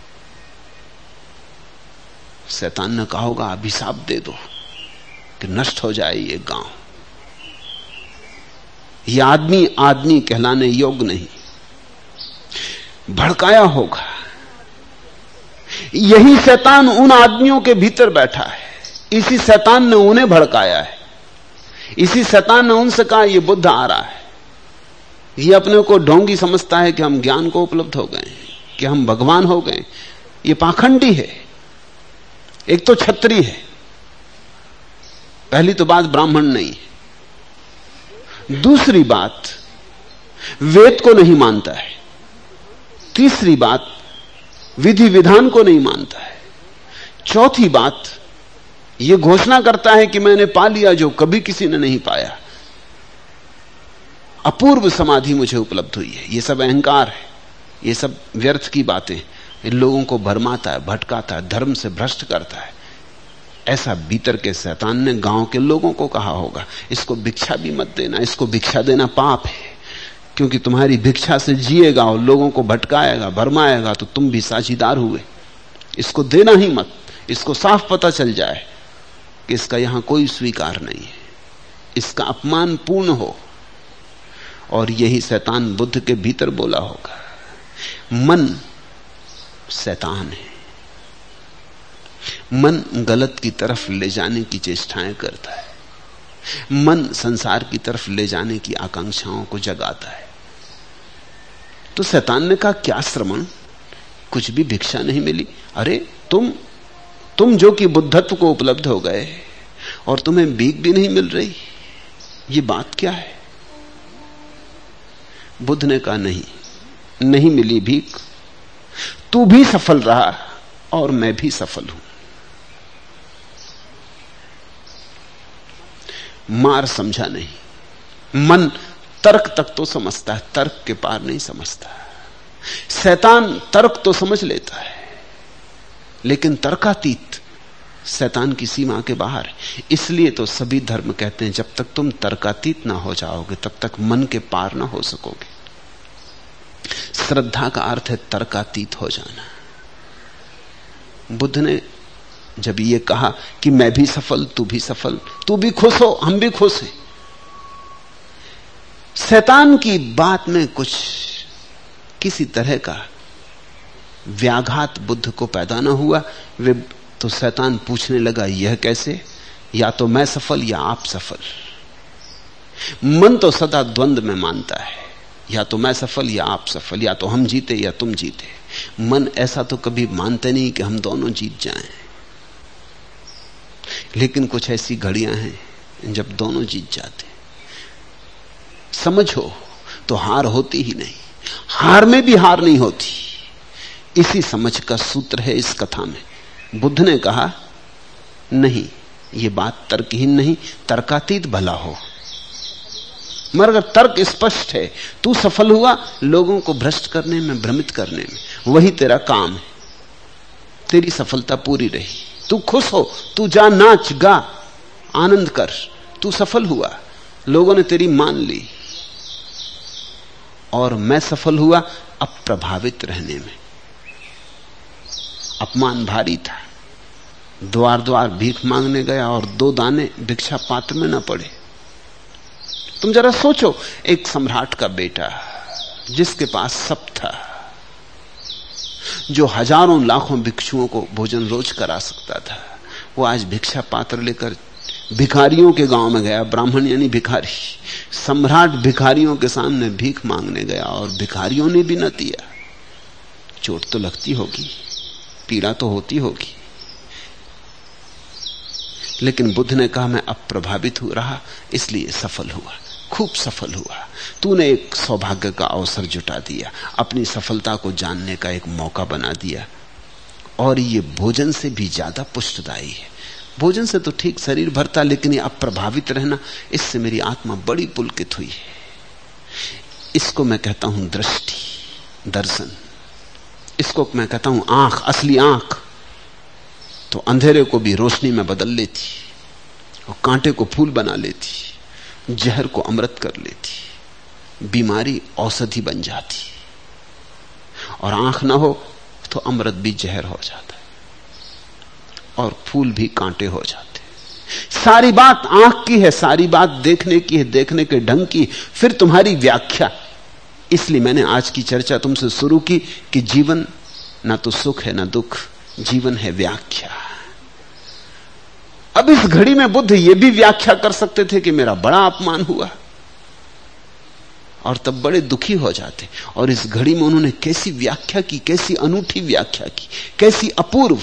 शैतान ने कहा होगा अभिशाप दे दो कि नष्ट हो जाए ये गांव, ये आदमी आदमी कहलाने योग्य नहीं। भड़काया होगा, यही शैतान उन आदमियों के भीतर बैठा है। इसी शैतान ने उन्हें भड़काया है। इसी शैतान ने उनसे कहा यह बुद्ध आ रहा है। ये अपने को ढोंगी समझता है कि हम ज्ञान को उपलब्ध हो गए, कि हम भगवान हो गए। ये पाखंडी है। एक तो छत्री है, पहली तो बात ब्राह्मण नहीं है। दूसरी बात, वेद को नहीं मानता है। तीसरी बात, विधि विधान को नहीं मानता है। चौथी बात, यह घोषणा करता है कि मैंने पा लिया जो कभी किसी ने नहीं पाया। अपूर्व समाधि मुझे उपलब्ध हुई है। यह सब अहंकार है, यह सब व्यर्थ की बातें। इन लोगों को भरमाता है, भटकाता है, धर्म से भ्रष्ट करता है। ऐसा भीतर के शैतान ने गांव के लोगों को कहा होगा, इसको भिक्षा भी मत देना, इसको भिक्षा देना पाप है, क्योंकि तुम्हारी भिक्षा से जिएगा और लोगों को भटकाएगा, भरमाएगा, तो तुम भी साझीदार हुए। इसको देना ही मत। इसको साफ पता चल जाए कि इसका यहां कोई स्वीकार नहीं है, इसका अपमान पूर्ण हो। और यही शैतान बुद्ध के भीतर बोला होगा। मन शैतान है। मन गलत की तरफ ले जाने की चेष्टाएं करता है। मन संसार की तरफ ले जाने की आकांक्षाओं को जगाता है। तो शैतान ने कहा, क्या श्रमण, कुछ भी भिक्षा नहीं मिली? अरे तुम जो कि बुद्धत्व को उपलब्ध हो गए और तुम्हें भीख भी नहीं मिल रही, ये बात क्या है? बुद्ध ने कहा, नहीं मिली भीख। तू भी सफल रहा और मैं भी सफल हूं। मार समझा नहीं। मन तर्क तक तो समझता है, तर्क के पार नहीं समझता। शैतान तर्क तो समझ लेता है, लेकिन तर्कातीत शैतान की सीमा के बाहर है। इसलिए तो सभी धर्म कहते हैं, जब तक तुम तर्कातीत ना हो जाओगे तब तक मन के पार ना हो सकोगे। श्रद्धा का अर्थ है तर्कातीत हो जाना। बुद्ध ने जब ये कहा कि मैं भी सफल, तू भी सफल, तू भी खुश हो, हम भी खुश हैं, शैतान की बात में कुछ किसी तरह का व्याघात बुद्ध को पैदा ना हुआ। वे तो शैतान पूछने लगा, यह कैसे? या तो मैं सफल या आप सफल। मन तो सदा द्वंद्व में मानता है, या तो मैं सफल या आप सफल, या तो हम जीते या तुम जीते। मन ऐसा तो कभी मानते नहीं कि हम दोनों जीत जाएं। लेकिन कुछ ऐसी घड़ियां हैं जब दोनों जीत जाते। समझो तो हार होती ही नहीं, हार में भी हार नहीं होती। इसी समझ का सूत्र है इस कथा में। बुद्ध ने कहा, नहीं, ये बात तर्कहीन नहीं, तर्कातीत भला हो। मगर अगर तर्क स्पष्ट है, तू सफल हुआ लोगों को भ्रष्ट करने में, भ्रमित करने में, वही तेरा काम है। तेरी सफलता पूरी रही, तू खुश हो, तू जा, नाच गा, आनंद कर, तू सफल हुआ, लोगों ने तेरी मान ली। और मैं सफल हुआ अप्रभावित रहने में। अपमान भारी था, द्वार द्वार भीख मांगने गया और 2 दाने भिक्षा पात्र में न पड़े। तुम जरा सोचो, एक सम्राट का बेटा जिसके पास सब था, जो हजारों लाखों भिक्षुओं को भोजन रोज करा सकता था, वो आज भिक्षा पात्र लेकर भिखारियों के गांव में गया। ब्राह्मण यानी भिखारी। सम्राट भिखारियों के सामने भीख मांगने गया और भिखारियों ने भी न दिया। चोट तो लगती होगी, पीड़ा तो होती होगी, लेकिन बुद्ध ने कहा, मैं अप्रभावित हो रहा, इसलिए सफल हुआ, खूब सफल हुआ। तूने एक सौभाग्य का अवसर जुटा दिया, अपनी सफलता को जानने का एक मौका बना दिया। और ये भोजन से भी ज्यादा पुष्टदायी है। भोजन से तो ठीक शरीर भरता, लेकिन ये अप्रभावित रहना, इससे मेरी आत्मा बड़ी पुलकित हुई है। इसको मैं कहता हूं दृष्टि, दर्शन। इसको मैं कहता हूं आंख, असली आंख। तो अंधेरे को भी रोशनी में बदल लेती, और कांटे को फूल बना लेती, जहर को अमृत कर लेती, बीमारी औषधि बन जाती। और आंख ना हो तो अमृत भी जहर हो जाता है, और फूल भी कांटे हो जाते। सारी बात आंख की है, सारी बात देखने की है, देखने के ढंग की। फिर तुम्हारी व्याख्या। इसलिए मैंने आज की चर्चा तुमसे शुरू की कि जीवन ना तो सुख है ना दुख, जीवन है व्याख्या। अब इस घड़ी में बुद्ध ये भी व्याख्या कर सकते थे कि मेरा बड़ा अपमान हुआ, और तब बड़े दुखी हो जाते। और इस घड़ी में उन्होंने कैसी व्याख्या की, कैसी अनूठी व्याख्या की, कैसी अपूर्व,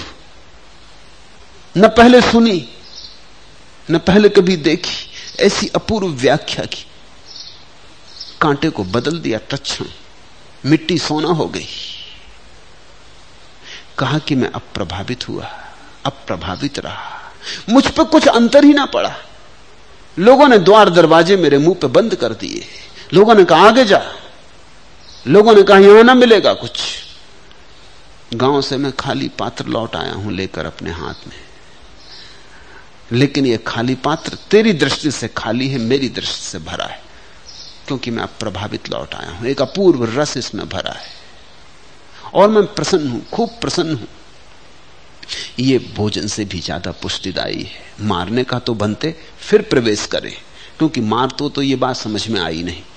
न पहले सुनी न पहले कभी देखी, ऐसी अपूर्व व्याख्या की। कांटे को बदल दिया तत्क्षण, मिट्टी सोना हो गई। कहा कि मैं अब प्रभावित हुआ, अब प्रभावित रहा, मुझ पर कुछ अंतर ही ना पड़ा। लोगों ने द्वार दरवाजे मेरे मुंह पे बंद कर दिए, लोगों ने कहा आगे जा, लोगों ने कहा यहां ना मिलेगा कुछ। गांव से मैं खाली पात्र लौट आया हूं लेकर अपने हाथ में, लेकिन यह खाली पात्र तेरी दृष्टि से खाली है, मेरी दृष्टि से भरा है, क्योंकि मैं अब प्रभावित लौट आया हूं। एक अपूर्व रस इसमें भरा है और मैं प्रसन्न हूं, खूब प्रसन्न हूं। ये भोजन से भी ज्यादा पुष्टिदायी है। मारने का तो बनते फिर प्रवेश करें, क्योंकि मार तो ये बात समझ में आई नहीं,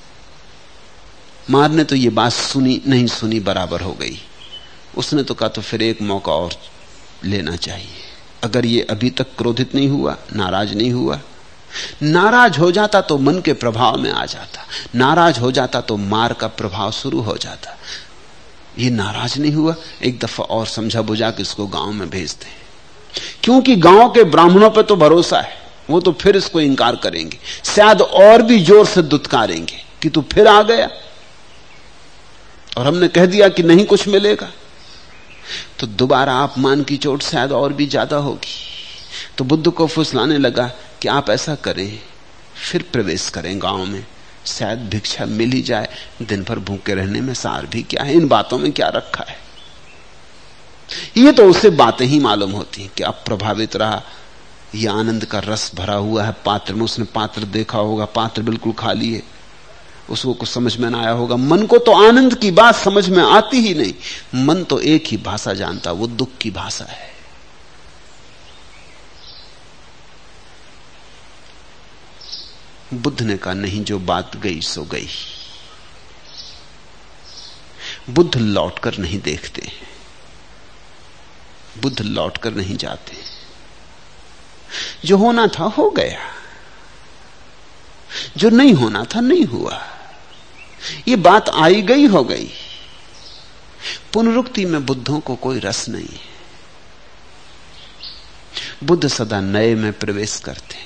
मारने तो ये बात सुनी नहीं सुनी बराबर हो गई। उसने तो कहा तो फिर एक मौका और लेना चाहिए। अगर ये अभी तक क्रोधित नहीं हुआ, नाराज नहीं हुआ, नाराज हो जाता तो मन के प्रभाव में आ जाता, नाराज हो जाता तो मार का प्रभाव शुरू हो जाता। ये नाराज नहीं हुआ, एक दफा और समझा बुझा कि इसको गांव में भेज दें, क्योंकि गांव के ब्राह्मणों पे तो भरोसा है, वो तो फिर इसको इंकार करेंगे, शायद और भी जोर से दुत्कारेंगे कि तू फिर आ गया, और हमने कह दिया कि नहीं कुछ मिलेगा, तो दोबारा अपमान की चोट शायद और भी ज्यादा होगी। तो बुद्ध को फुसलाने लगा कि आप ऐसा करें, फिर प्रवेश करें गांव में, शायद भिक्षा मिल ही जाए, दिन भर भूखे रहने में सार भी क्या है, इन बातों में क्या रखा है। ये तो उसे बातें ही मालूम होती हैं कि अब प्रभावित रहा, यह आनंद का रस भरा हुआ है पात्र में। उसने पात्र देखा होगा, पात्र बिल्कुल खाली है, उसको कुछ समझ में ना आया होगा। मन को तो आनंद की बात समझ में आती ही नहीं, मन तो एक ही भाषा जानता, वो दुख की भाषा है। बुद्ध ने कहा नहीं, जो बात गई सो गई। बुद्ध लौटकर नहीं देखते, बुद्ध लौटकर नहीं जाते। जो होना था हो गया, जो नहीं होना था नहीं हुआ। ये बात आई गई हो गई। पुनरुक्ति में बुद्धों को कोई रस नहीं है। बुद्ध सदा नए में प्रवेश करते।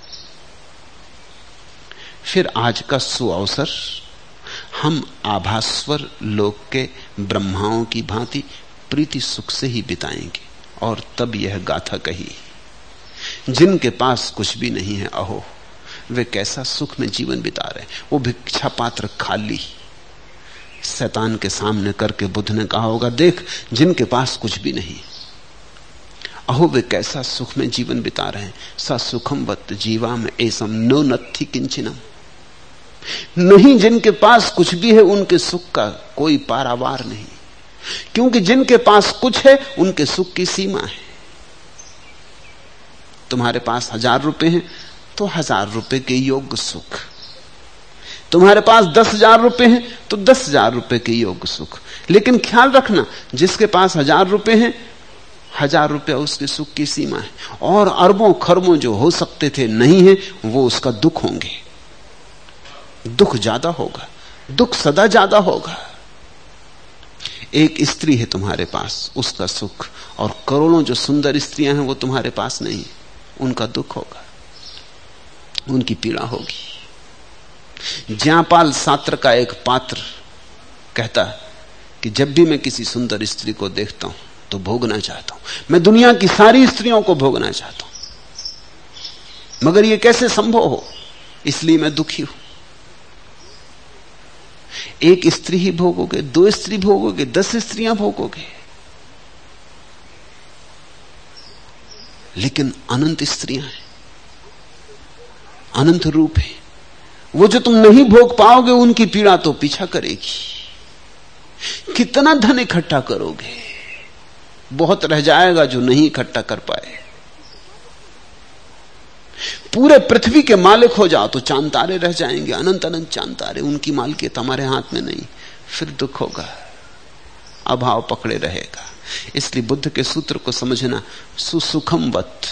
फिर आज का सुअवसर हम आभास्वर लोक के ब्रह्माओं की भांति प्रीति सुख से ही बिताएंगे। और तब यह गाथा कही, जिनके पास कुछ भी नहीं है, अहो वे कैसा सुख में जीवन बिता रहे। वो भिक्षा पात्र खाली शैतान के सामने करके बुद्ध ने कहा होगा, देख जिनके पास कुछ भी नहीं, अहो वे कैसा सुख में जीवन बिता रहे हैं। स सुखम वत जीवा में एसम नो नत्थि किंचिनम। नहीं, जिनके पास कुछ भी है उनके सुख का कोई पारावार नहीं, क्योंकि जिनके पास कुछ है उनके सुख की सीमा है। तुम्हारे पास 1000 रुपए हैं तो 1000 रुपए के योग्य सुख, तुम्हारे पास 10,000 रुपए हैं तो 10,000 रुपए के योग्य सुख। लेकिन ख्याल रखना, जिसके पास 1000 रुपए हैं, 1000 रुपए उसके सुख की सीमा है, और अरबों खरबों जो हो सकते थे नहीं है, वो उसका दुख होंगे। दुख ज्यादा होगा, दुख सदा ज्यादा होगा। एक स्त्री है तुम्हारे पास, उसका सुख, और करोड़ों जो सुंदर स्त्रियां हैं वो तुम्हारे पास नहीं, उनका दुख होगा, उनकी पीड़ा होगी। ज्ञापाल सात्र का एक पात्र कहता कि जब भी मैं किसी सुंदर स्त्री को देखता हूं तो भोगना चाहता हूं, मैं दुनिया की सारी स्त्रियों को भोगना चाहता हूं, मगर यह कैसे संभव हो, इसलिए मैं दुखी हूं। एक स्त्री ही भोगोगे, 2 स्त्री भोगोगे, 10 स्त्रियां भोगोगे, लेकिन अनंत स्त्रियां हैं, अनंत रूप है। वो जो तुम नहीं भोग पाओगे उनकी पीड़ा तो पीछा करेगी। कितना धन इकट्ठा करोगे, बहुत रह जाएगा जो नहीं इकट्ठा कर पाए। पूरे पृथ्वी के मालिक हो जाओ तो चांद तारे रह जाएंगे, अनंत अनंत चांद तारे, उनकी मालिकियत हमारे हाथ में नहीं। फिर दुख होगा, अभाव पकड़े रहेगा। इसलिए बुद्ध के सूत्र को समझना, सुसुखम वत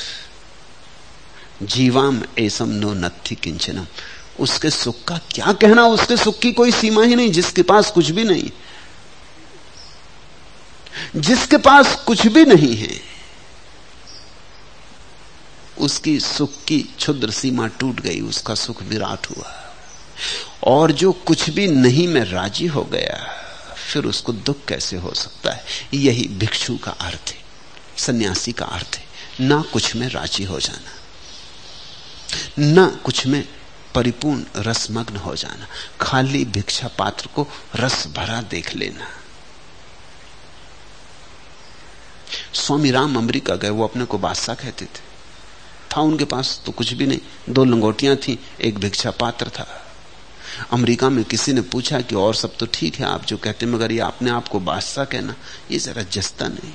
जीवाम एसम नो नत्थि किंचनम। उसके सुख का क्या कहना, उसके सुख की कोई सीमा ही नहीं। जिसके पास कुछ भी नहीं, जिसके पास कुछ भी नहीं है, उसकी सुख की क्षुद्र सीमा टूट गई, उसका सुख विराट हुआ। और जो कुछ भी नहीं में राजी हो गया, फिर उसको दुख कैसे हो सकता है? यही भिक्षु का अर्थ है, सन्यासी का अर्थ है। ना कुछ में राजी हो जाना, ना कुछ में परिपूर्ण रसमग्न हो जाना, खाली भिक्षा पात्र को रस भरा देख लेना। स्वामी राम अमेरिका गए, वो अपने को बादशाह कहते थे। था उनके पास तो कुछ भी नहीं, 2 लंगोटियां थी, एक भिक्षा पात्र था। अमेरिका में किसी ने पूछा कि और सब तो ठीक है आप जो कहते, मगर ये अपने आप को बादशाह कहना, ये जरा जस्ता नहीं।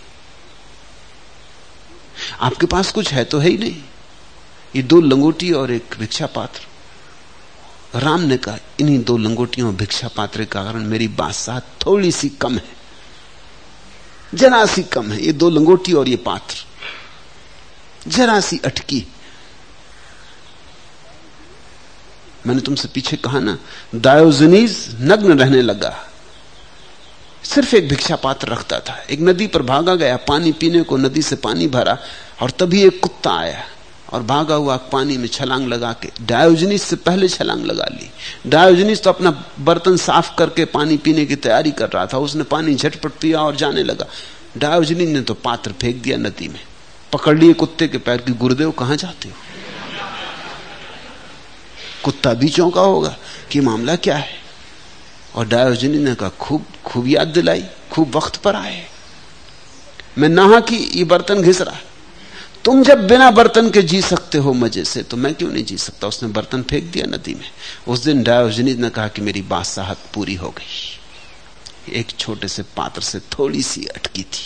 आपके पास कुछ है तो है ही नहीं, ये 2 लंगोटी और एक भिक्षा पात्र। राम ने कहा, इन्हीं 2 लंगोटियों और भिक्षा पात्र के कारण मेरी बादशाह थोड़ी सी कम है, जरा सी कम है। ये 2 लंगोटी और ये पात्र जरा सी अटकी। मैंने तुमसे पीछे कहा ना, डायोजनीज नग्न रहने लगा, सिर्फ एक भिक्षा पात्र रखता था। एक नदी पर भागा गया, पानी पीने को नदी से पानी भरा, और तभी एक कुत्ता आया और भागा हुआ पानी में छलांग लगा के डायोजनीस से पहले छलांग लगा ली। डायोजनीस तो अपना बर्तन साफ करके पानी पीने की तैयारी कर रहा था, उसने पानी झटपट पिया और जाने लगा। डायोजनीस ने तो पात्र फेंक दिया नदी में, पकड़ लिए कुत्ते के पैर की, गुरुदेव कहां जाते हो? कुत्ता भी चौंका होगा कि मामला क्या है। और डायोजनीस ने कहा, खूब याद दिलाई, खूब वक्त पर आए, मैं नहा कि ये बर्तन घिस रहा। तुम जब बिना बर्तन के जी सकते हो मजे से, तो मैं क्यों नहीं जी सकता? उसने बर्तन फेंक दिया नदी में। उस दिन डायोजनीस ने कहा कि मेरी बादशाहत पूरी हो गई। एक छोटे से पात्र से थोड़ी सी अटकी थी।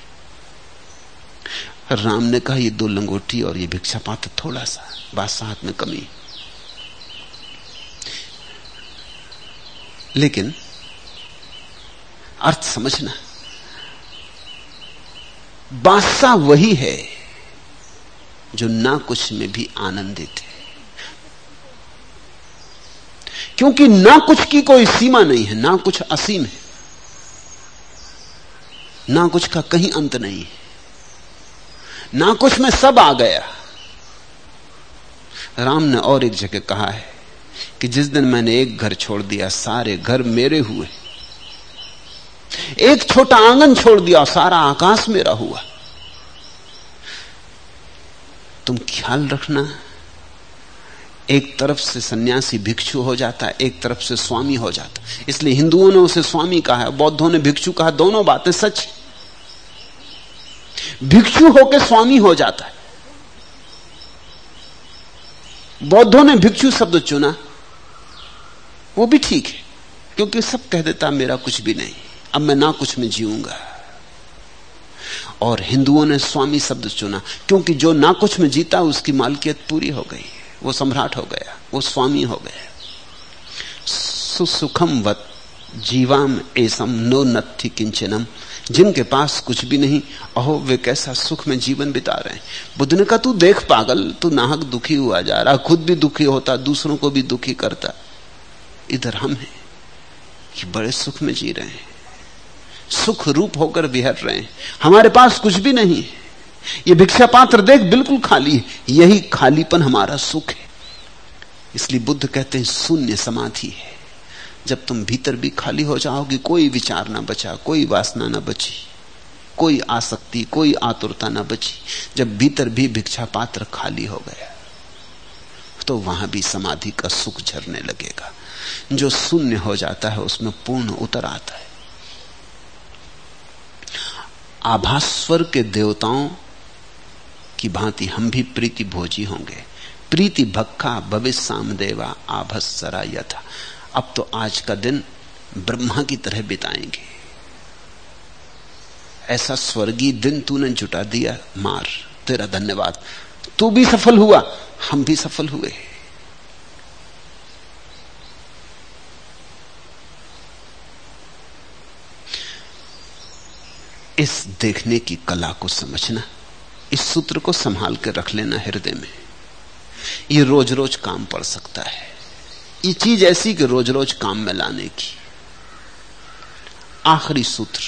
राम ने कहा, ये 2 लंगोटी और ये भिक्षा पात्र थोड़ा सा, बादशाहत में कमी। लेकिन अर्थ समझना, बादशाह वही है जो ना कुछ में भी आनंदित है, क्योंकि ना कुछ की कोई सीमा नहीं है, ना कुछ असीम है, ना कुछ का कहीं अंत नहीं है, ना कुछ में सब आ गया। राम ने और एक जगह कहा है कि जिस दिन मैंने एक घर छोड़ दिया, सारे घर मेरे हुए। एक छोटा आंगन छोड़ दिया, सारा आकाश मेरा हुआ। तुम ख्याल रखना, एक तरफ से सन्यासी भिक्षु हो जाता है, एक तरफ से स्वामी हो जाता है। इसलिए हिंदुओं ने उसे स्वामी कहा है, बौद्धों ने भिक्षु कहा। दोनों बातें सच है। भिक्षु होकर स्वामी हो जाता है। बौद्धों ने भिक्षु शब्द चुना, वो भी ठीक है, क्योंकि सब कह देता मेरा कुछ भी नहीं, अब मैं ना कुछ में जीऊंगा। और हिंदुओं ने स्वामी शब्द चुना, क्योंकि जो ना कुछ में जीता उसकी मालकियत पूरी हो गई, वो सम्राट हो गया, वो स्वामी हो गया। सुसुखम वत जीवाम एसम नो नत्थि किंचनम। जिनके पास कुछ भी नहीं, अहो वे कैसा सुख में जीवन बिता रहे हैं। बुद्ध ने कहा, तू देख पागल, तू नाहक दुखी हुआ जा रहा, खुद भी दुखी होता, दूसरों को भी दुखी करता। इधर हम हैं कि बड़े सुख में जी रहे हैं, सुख रूप होकर बिहर रहे हैं। हमारे पास कुछ भी नहीं है। ये भिक्षा पात्र देख बिल्कुल खाली है, यही खालीपन हमारा सुख है। इसलिए बुद्ध कहते हैं शून्य समाधि है। जब तुम भीतर भी खाली हो जाओगे, कोई विचार ना बचा, कोई वासना ना बची, कोई आसक्ति, कोई आतुरता ना बची। जब भीतर भी भिक्षा पात्र खाली हो गया, तो वहां भी समाधि का सुख झरने लगेगा। जो शून्य हो जाता है उसमें पूर्ण उतर आता है। आभास्वर के देवताओं की भांति हम भी प्रीति भोजी होंगे। प्रीति भक्खा भविष्य सामदेवा आभस्सरा यथा। अब तो आज का दिन ब्रह्मा की तरह बिताएंगे। ऐसा स्वर्गीय दिन तूने जुटा दिया, मार, तेरा धन्यवाद। तू भी सफल हुआ, हम भी सफल हुए। इस देखने की कला को समझना, इस सूत्र को संभाल कर रख लेना हृदय में। ये रोज रोज काम पड़ सकता है। ये चीज ऐसी कि रोज रोज काम में लाने की। आखिरी सूत्र,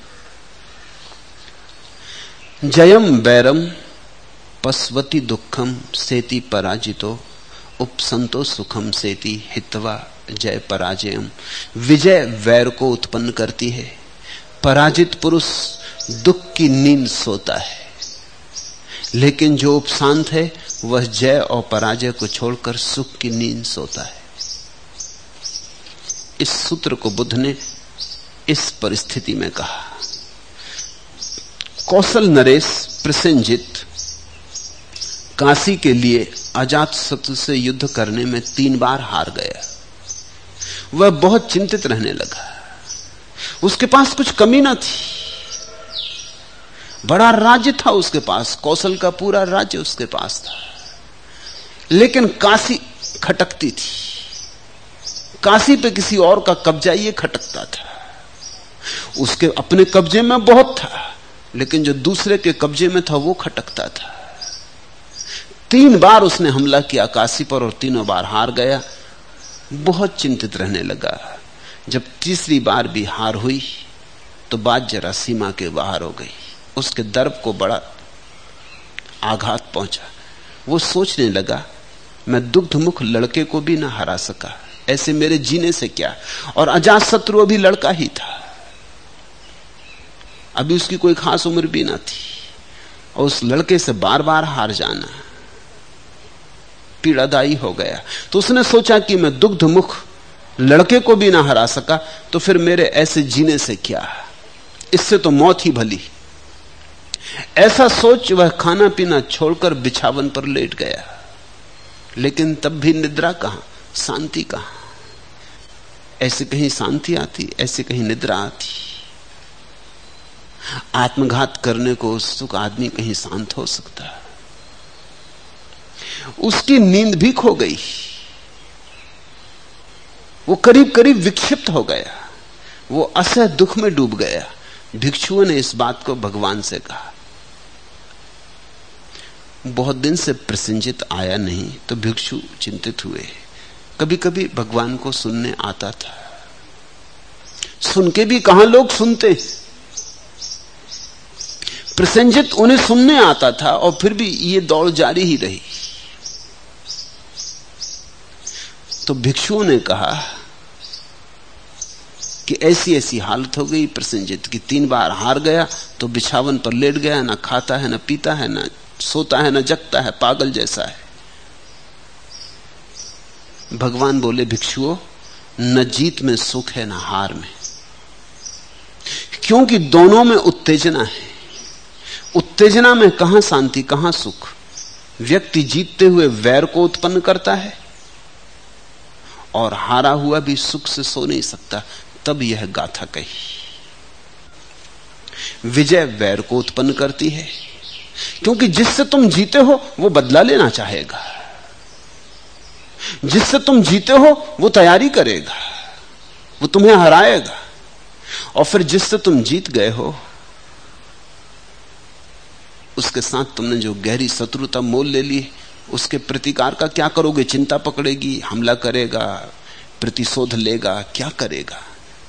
जयम वैरम पस्वती दुखम सेति पराजितो उपसंतो सुखम सेति हित्वा जय पराजयम। विजय वैर को उत्पन्न करती है, पराजित पुरुष दुख की नींद सोता है, लेकिन जो उपशांत है वह जय और पराजय को छोड़कर सुख की नींद सोता है। इस सूत्र को बुद्ध ने इस परिस्थिति में कहा। कौशल नरेश प्रसेनजित काशी के लिए अजातशत्रु से युद्ध करने में 3 बार हार गया। वह बहुत चिंतित रहने लगा। उसके पास कुछ कमी न थी, बड़ा राज्य था उसके पास, कौशल का पूरा राज्य उसके पास था, लेकिन काशी खटकती थी। काशी पे किसी और का कब्जा ये खटकता था। उसके अपने कब्जे में बहुत था, लेकिन जो दूसरे के कब्जे में था वो खटकता था। 3 बार उसने हमला किया काशी पर और तीनों बार हार गया। बहुत चिंतित रहने लगा। जब तीसरी बार भी हार हुई तो बात जरा सीमा के बाहर हो गई। उसके दर्प को बड़ा आघात पहुंचा। वो सोचने लगा, मैं दुग्धमुख लड़के को भी ना हरा सका, ऐसे मेरे जीने से क्या। और अजातशत्रु भी लड़का ही था, अभी उसकी कोई खास उम्र भी ना थी, और उस लड़के से बार बार हार जाना पीड़ादायी हो गया। तो उसने सोचा कि मैं दुग्धमुख लड़के को भी ना हरा सका, तो फिर मेरे ऐसे जीने से क्या, इससे तो मौत ही भली। ऐसा सोच वह खाना पीना छोड़कर बिछावन पर लेट गया। लेकिन तब भी निद्रा कहां, शांति कहां। ऐसे कहीं शांति आती, ऐसे कहीं निद्रा आती। आत्मघात करने को उत्सुक आदमी कहीं शांत हो सकता है। उसकी नींद भी खो गई। वो करीब करीब विक्षिप्त हो गया, वो असह दुख में डूब गया। भिक्षुओं ने इस बात को भगवान से कहा। बहुत दिन से प्रसन्नजित आया नहीं तो भिक्षु चिंतित हुए। कभी कभी भगवान को सुनने आता था, सुन के भी कहां लोग सुनते। प्रसन्नजित उन्हें सुनने आता था और फिर भी ये दौड़ जारी ही रही। तो भिक्षुओं ने कहा कि ऐसी ऐसी हालत हो गई प्रसन्नजित की, 3 बार हार गया तो बिछावन पर लेट गया, ना खाता है, ना पीता है, ना सोता है, ना जगता है, पागल जैसा है। भगवान बोले, भिक्षुओं, न जीत में सुख है, न हार में, क्योंकि दोनों में उत्तेजना है। उत्तेजना में कहां शांति, कहां सुख। व्यक्ति जीतते हुए वैर को उत्पन्न करता है और हारा हुआ भी सुख से सो नहीं सकता। तब यह गाथा कही। विजय वैर को उत्पन्न करती है, क्योंकि जिससे तुम जीते हो वो बदला लेना चाहेगा, जिससे तुम जीते हो वो तैयारी करेगा, वो तुम्हें हराएगा। और फिर जिससे तुम जीत गए हो उसके साथ तुमने जो गहरी शत्रुता मोल ले ली, उसके प्रतिकार का क्या करोगे? चिंता पकड़ेगी, हमला करेगा, प्रतिशोध लेगा, क्या करेगा?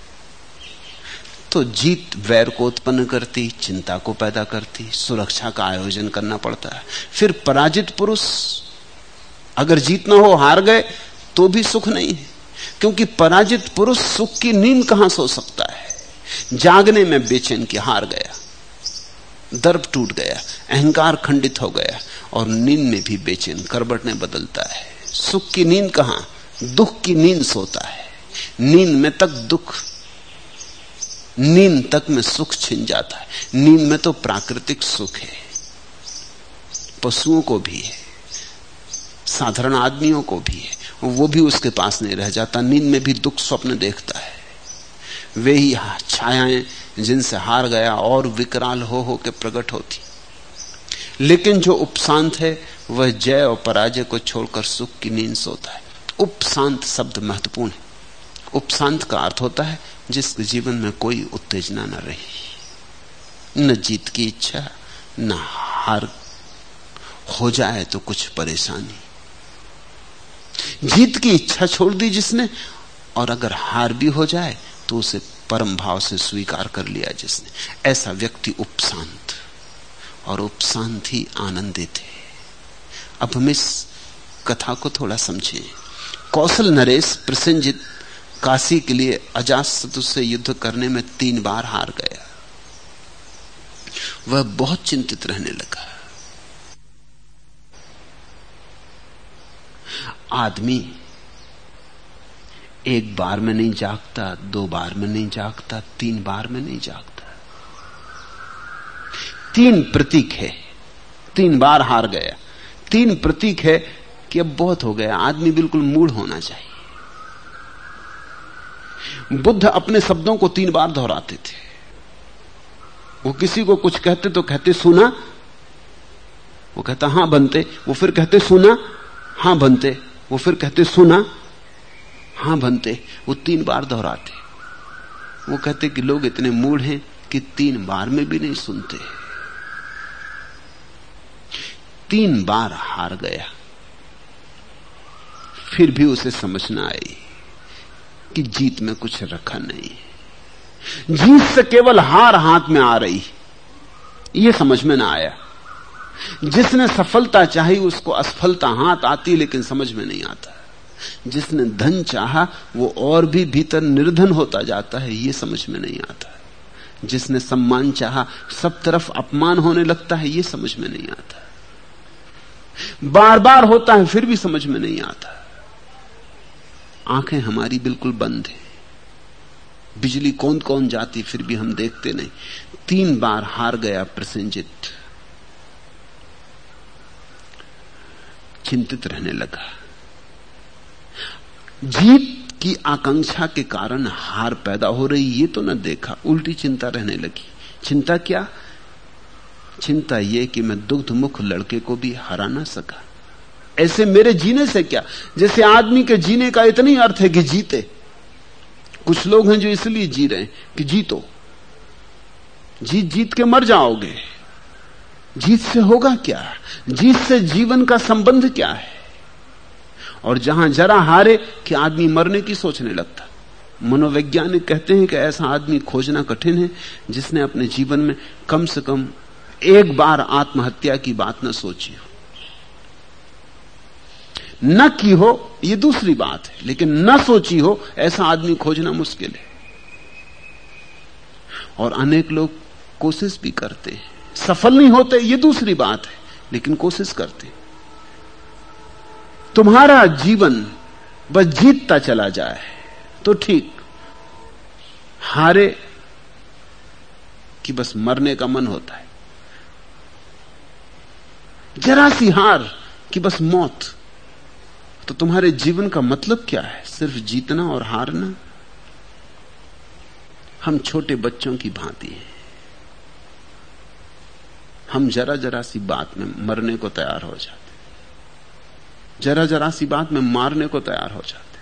तो जीत वैर को उत्पन्न करती, चिंता को पैदा करती, सुरक्षा का आयोजन करना पड़ता है। फिर पराजित पुरुष अगर जीत ना हो, हार गए तो भी सुख नहीं है, क्योंकि पराजित पुरुष सुख की नींद कहां सो सकता है। जागने में बेचैन कि हार गया, दर्प टूट गया, अहंकार खंडित हो गया, और नींद में भी बेचैन, करवटें बदलता है। सुख की नींद कहां, दुख की नींद सोता है। नींद में तक दुख, नींद तक में सुख छिन जाता है। नींद में तो प्राकृतिक सुख है, पशुओं को भी है, साधारण आदमियों को भी है, वो भी उसके पास नहीं रह जाता। नींद में भी दुख स्वप्न देखता है। वे ही छायाएं जिनसे हार गया और विकराल हो के प्रकट होती। लेकिन जो उपशांत है वह जय और पराजय को छोड़कर सुख की नींद सोता है। उपशांत शब्द महत्वपूर्ण है। उपशांत का अर्थ होता है जिसके जीवन में कोई उत्तेजना न रही, न जीत की इच्छा, न हार हो जाए तो कुछ परेशानी। जीत की इच्छा छोड़ दी जिसने, और अगर हार भी हो जाए तो उसे परम भाव से स्वीकार कर लिया जिसने, ऐसा व्यक्ति उपशांत, और उपशांत ही आनंदित है। अब हम इस कथा को थोड़ा समझें। कौशल नरेश प्रसेनजित काशी के लिए अजातशत्रु से युद्ध करने में 3 बार हार गया। वह बहुत चिंतित रहने लगा। आदमी 1 बार में नहीं जागता, 2 बार में नहीं जागता, 3 बार में नहीं जागता। 3 प्रतीक है। 3 बार हार गया। 3 प्रतीक है कि अब बहुत हो गया, आदमी बिल्कुल मूढ़ होना चाहिए। बुद्ध अपने शब्दों को 3 बार दोहराते थे। वो किसी को कुछ कहते तो कहते सुना, वो कहता हां बनते, वो फिर कहते सुना, हां बनते, वो फिर कहते सुना, हां बनते। वो 3 बार दोहराते। वो कहते कि लोग इतने मूढ़ हैं कि 3 बार में भी नहीं सुनते। 3 बार हार गया, फिर भी उसे समझ न आई कि जीत में कुछ रखा नहीं। जीत से केवल हार हाथ में आ रही, यह समझ में ना आया। जिसने सफलता चाही उसको असफलता हाथ आती, लेकिन समझ में नहीं आता। जिसने धन चाहा वो और भी भीतर निर्धन होता जाता है, यह समझ में नहीं आता। जिसने सम्मान चाहा सब तरफ अपमान होने लगता है, यह समझ में नहीं आता। बार बार होता है फिर भी समझ में नहीं आता। आंखें हमारी बिल्कुल बंद है, बिजली कौन कौन जाती फिर भी हम देखते नहीं। 3 बार हार गया प्रसेनजित, चिंतित रहने लगा। जीत की आकांक्षा के कारण हार पैदा हो रही ये तो न देखा, उल्टी चिंता रहने लगी। चिंता क्या? चिंता ये कि मैं दुग्ध मुख लड़के को भी हरा ना सका। ऐसे मेरे जीने से क्या? जैसे आदमी के जीने का इतना ही अर्थ है कि जीते। कुछ लोग हैं जो इसलिए जी रहे हैं कि जीतो, जीत जीत के मर जाओगे। जीत से होगा क्या? जीत से जीवन का संबंध क्या है? और जहां जरा हारे कि आदमी मरने की सोचने लगता। मनोवैज्ञानिक कहते हैं कि ऐसा आदमी खोजना कठिन है जिसने अपने जीवन में कम से कम 1 बार आत्महत्या की बात न सोची हो। न की हो यह दूसरी बात है, लेकिन न सोची हो ऐसा आदमी खोजना मुश्किल है। और अनेक लोग कोशिश भी करते हैं, सफल नहीं होते, यह दूसरी बात है, लेकिन कोशिश करते हैं। तुम्हारा जीवन बस जीतता चला जाए तो ठीक, हारे कि बस मरने का मन होता है, जरा सी हार कि बस मौत, तो तुम्हारे जीवन का मतलब क्या है? सिर्फ जीतना और हारना। हम छोटे बच्चों की भांति हैं। हम जरा जरा सी बात में मरने को तैयार हो जाते, जरा जरा सी बात में मारने को तैयार हो जाते।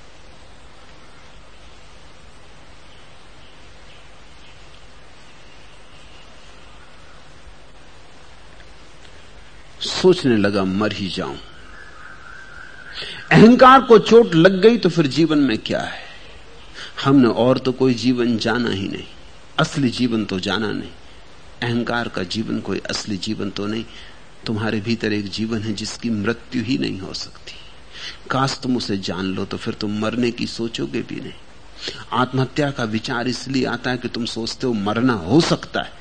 सोचने लगा मर ही जाऊं। अहंकार को चोट लग गई तो फिर जीवन में क्या है? हमने और तो कोई जीवन जाना ही नहीं, असली जीवन तो जाना नहीं। अहंकार का जीवन कोई असली जीवन तो नहीं। तुम्हारे भीतर एक जीवन है जिसकी मृत्यु ही नहीं हो सकती। काश तुम उसे जान लो तो फिर तुम मरने की सोचोगे भी नहीं। आत्महत्या का विचार इसलिए आता है कि तुम सोचते हो मरना हो सकता है।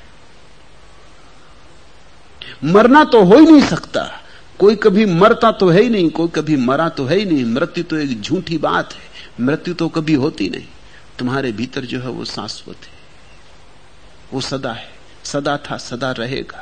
मरना तो हो ही नहीं सकता। कोई कभी मरता तो है ही नहीं, कोई कभी मरा तो है ही नहीं। मृत्यु तो एक झूठी बात है, मृत्यु तो कभी होती नहीं। तुम्हारे भीतर जो है वो शाश्वत है, वो सदा है, सदा था, सदा रहेगा।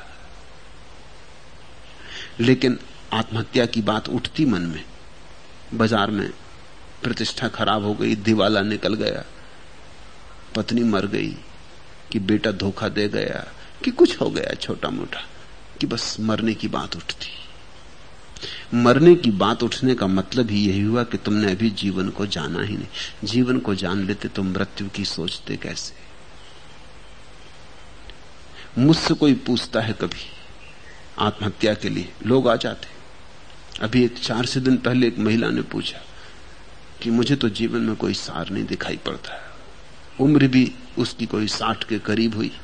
लेकिन आत्महत्या की बात उठती मन में, बाजार में प्रतिष्ठा खराब हो गई, दिवाला निकल गया, पत्नी मर गई, कि बेटा धोखा दे गया, कि कुछ हो गया छोटा मोटा, कि बस मरने की बात उठती। मरने की बात उठने का मतलब ही यही हुआ कि तुमने अभी जीवन को जाना ही नहीं। जीवन को जान लेते तो मृत्यु की सोचते कैसे? मुझसे कोई पूछता है कभी आत्महत्या के लिए, लोग आ जाते। अभी एक 4 से दिन पहले एक महिला ने पूछा कि मुझे तो जीवन में कोई सार नहीं दिखाई पड़ता। उम्र भी उसकी कोई 60 के करीब हुई,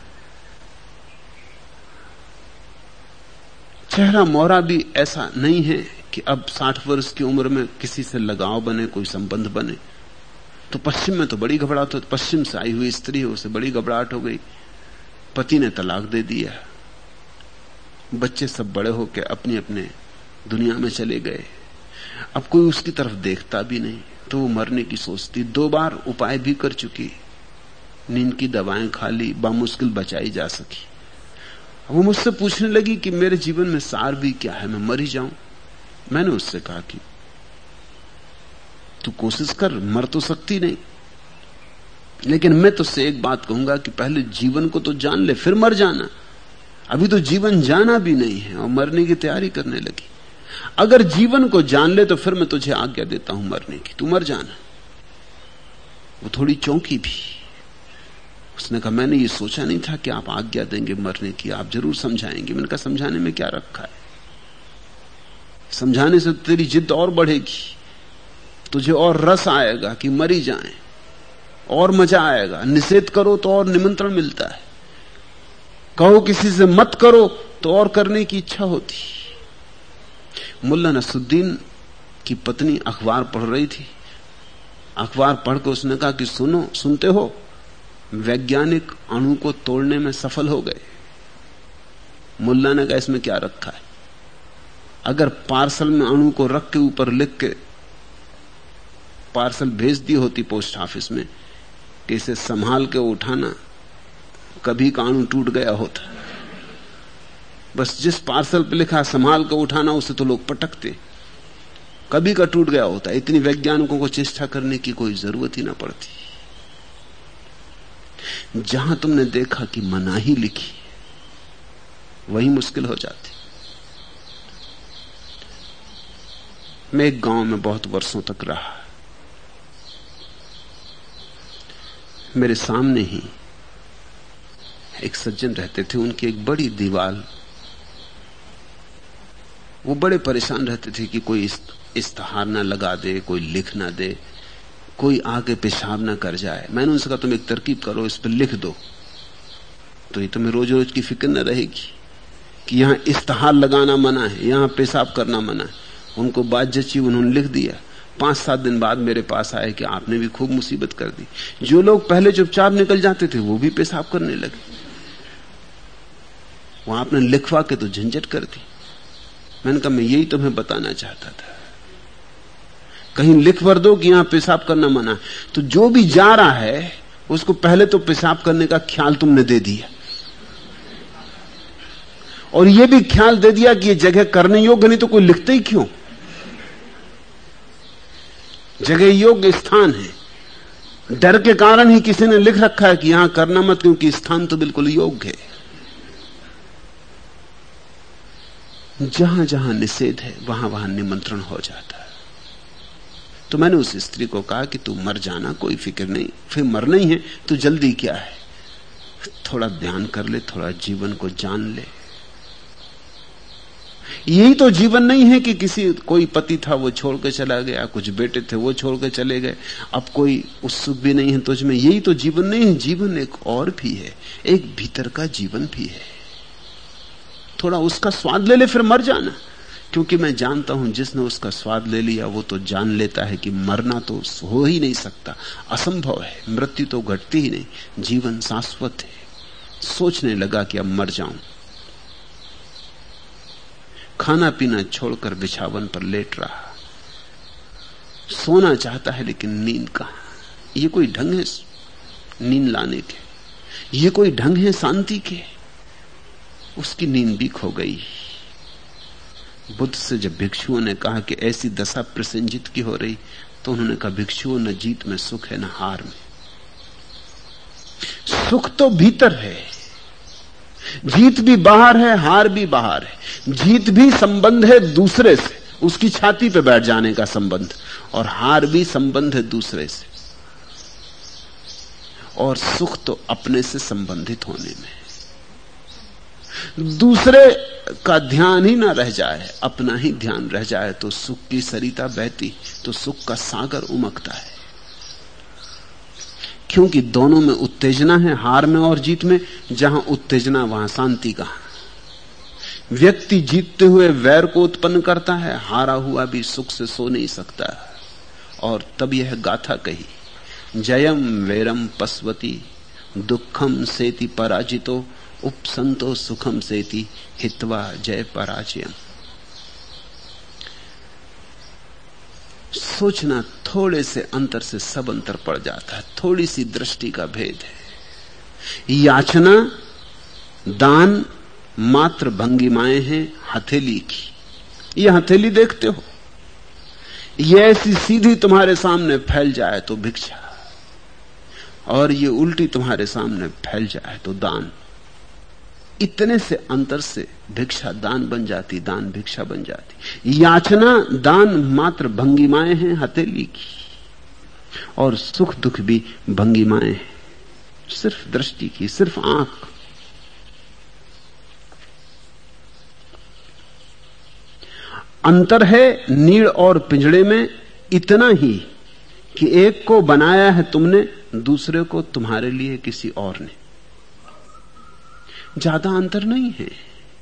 चेहरा मोहरा भी ऐसा नहीं है कि अब 60 वर्ष की उम्र में किसी से लगाव बने, कोई संबंध बने। तो पश्चिम में तो बड़ी घबराहट होती, पश्चिम से आई हुई स्त्री है, उसे बड़ी घबराहट हो गई। पति ने तलाक दे दिया, बच्चे सब बड़े होकर अपनी अपने दुनिया में चले गए, अब कोई उसकी तरफ देखता भी नहीं, तो वो मरने की सोचती। 2 बार उपाय भी कर चुकी, नींद की दवाएं खा ली, बामुश्किल बचाई जा सकी। वो मुझसे पूछने लगी कि मेरे जीवन में सार भी क्या है, मैं मर ही जाऊं। मैंने उससे कहा कि तू कोशिश कर, मर तो सकती नहीं, लेकिन मैं तुझसे एक बात कहूंगा कि पहले जीवन को तो जान ले, फिर मर जाना। अभी तो जीवन जाना भी नहीं है और मरने की तैयारी करने लगी। अगर जीवन को जान ले तो फिर मैं तुझे आज्ञा देता हूं मरने की, तू मर जाना। वो थोड़ी चौंकी भी। उसने कहा मैंने ये सोचा नहीं था कि आप आज्ञा देंगे मरने की, आप जरूर समझाएंगे। मैंने कहा समझाने में क्या रखा है, समझाने से तेरी जिद और बढ़ेगी, तुझे और रस आएगा कि मरी जाएं, और मजा आएगा। निषेध करो तो और निमंत्रण मिलता है, कहो किसी से मत करो तो और करने की इच्छा होती। मुल्ला नसरुद्दीन की पत्नी अखबार पढ़ रही थी। अखबार पढ़कर उसने कहा कि सुनो, सुनते हो, वैज्ञानिक अणु को तोड़ने में सफल हो गए। मुल्ला ने कहा इसमें क्या रखा है, अगर पार्सल में अणु को रख के ऊपर लिख के पार्सल भेज दी होती पोस्ट ऑफिस में कि इसे संभाल के उठाना, कभी का अणु टूट गया होता। बस जिस पार्सल पे लिखा संभाल के उठाना, उसे तो लोग पटकते, कभी का टूट गया होता। इतनी वैज्ञानिकों को चेष्टा करने की कोई जरूरत ही ना पड़ती। जहां तुमने देखा कि मनाही लिखी, वही मुश्किल हो जाती। मैं एक गांव में बहुत वर्षों तक रहा। मेरे सामने ही एक सज्जन रहते थे, उनकी एक बड़ी दीवार। वो बड़े परेशान रहते थे कि कोई इस्तेहार ना लगा दे, कोई लिख ना दे, कोई आके पेशाब ना कर जाए। मैंने उनसे कहा तुम एक तरकीब करो, इस पर लिख दो, तो ये तुम्हें रोज रोज की फिक्र न रहेगी कि यहां इस्तेहार लगाना मना है, यहां पेशाब करना मना है। उनको बात जची, उन्होंने लिख दिया। 5-7 दिन बाद मेरे पास आए कि आपने भी खूब मुसीबत कर दी। जो लोग पहले चुपचाप निकल जाते थे वो भी पेशाब करने लगे। वहां आपने लिखवा के तो झंझट कर दी। मैंने कहा मैं यही तुम्हें बताना चाहता था, कहीं लिख भर दो कि यहां पेशाब करना मना है, तो जो भी जा रहा है उसको पहले तो पेशाब करने का ख्याल तुमने दे दिया, और यह भी ख्याल दे दिया कि यह जगह करने योग्य नहीं, तो कोई लिखते ही क्यों। जगह योग्य स्थान है, डर के कारण ही किसी ने लिख रखा है कि यहां करना मत, क्योंकि स्थान तो बिल्कुल योग्य है। जहां जहां निषेध है वहां वहां निमंत्रण हो जाता है। तो मैंने उस स्त्री को कहा कि तू मर जाना, कोई फिक्र नहीं, फिर मरना ही है तो जल्दी क्या है, थोड़ा ध्यान कर ले, थोड़ा जीवन को जान ले। यही तो जीवन नहीं है कि कोई पति था वो छोड़ के चला गया, कुछ बेटे थे वो छोड़ के चले गए, अब कोई उत्सुक भी नहीं है तुझ में। यही तो जीवन नहीं है। जीवन एक और भी है, एक भीतर का जीवन भी है। थोड़ा उसका स्वाद ले ले, फिर मर जाना। क्योंकि मैं जानता हूं जिसने उसका स्वाद ले लिया वो तो जान लेता है कि मरना तो हो ही नहीं सकता, असंभव है, मृत्यु तो घटती ही नहीं, जीवन शाश्वत है। सोचने लगा कि अब मर जाऊं। खाना पीना छोड़कर बिछावन पर लेट रहा, सोना चाहता है लेकिन नींद कहां। ये कोई ढंग है नींद लाने के, ये कोई ढंग है शांति के। उसकी नींद भी खो गई। बुद्ध से जब भिक्षुओं ने कहा कि ऐसी दशा प्रसेनजित की हो रही, तो उन्होंने कहा भिक्षुओं, न जीत में सुख है न हार में। सुख तो भीतर है, जीत भी बाहर है, हार भी बाहर है। जीत भी संबंध है दूसरे से, उसकी छाती पे बैठ जाने का संबंध, और हार भी संबंध है दूसरे से। और सुख तो अपने से संबंधित होने में। दूसरे का ध्यान ही ना रह जाए, अपना ही ध्यान रह जाए, तो सुख की सरिता बहती, तो सुख का सागर उमकता है। क्योंकि दोनों में उत्तेजना है, हार में और जीत में। जहां उत्तेजना वहां शांति कहां। व्यक्ति जीतते हुए वैर को उत्पन्न करता है, हारा हुआ भी सुख से सो नहीं सकता। और तब यह गाथा कही, जयम वैरम पश्वती दुखम सेति पराजितो उपसंतो सुखम सेति हित्वा जय पराजयम। सोचना, थोड़े से अंतर से सब अंतर पड़ जाता है, थोड़ी सी दृष्टि का भेद है। याचना दान मात्र भंगिमाएं हैं हथेली की। ये हथेली देखते हो, ये ऐसी सीधी तुम्हारे सामने फैल जाए तो भिक्षा, और ये उल्टी तुम्हारे सामने फैल जाए तो दान। इतने से अंतर से भिक्षा दान बन जाती, दान भिक्षा बन जाती। याचना दान मात्र भंगिमाएं हैं हथेली की, और सुख दुख भी भंगिमाएं हैं, सिर्फ दृष्टि की, सिर्फ आंख। अंतर है नीड़ और पिंजड़े में इतना ही कि एक को बनाया है तुमने, दूसरे को तुम्हारे लिए किसी और ने। ज्यादा अंतर नहीं है।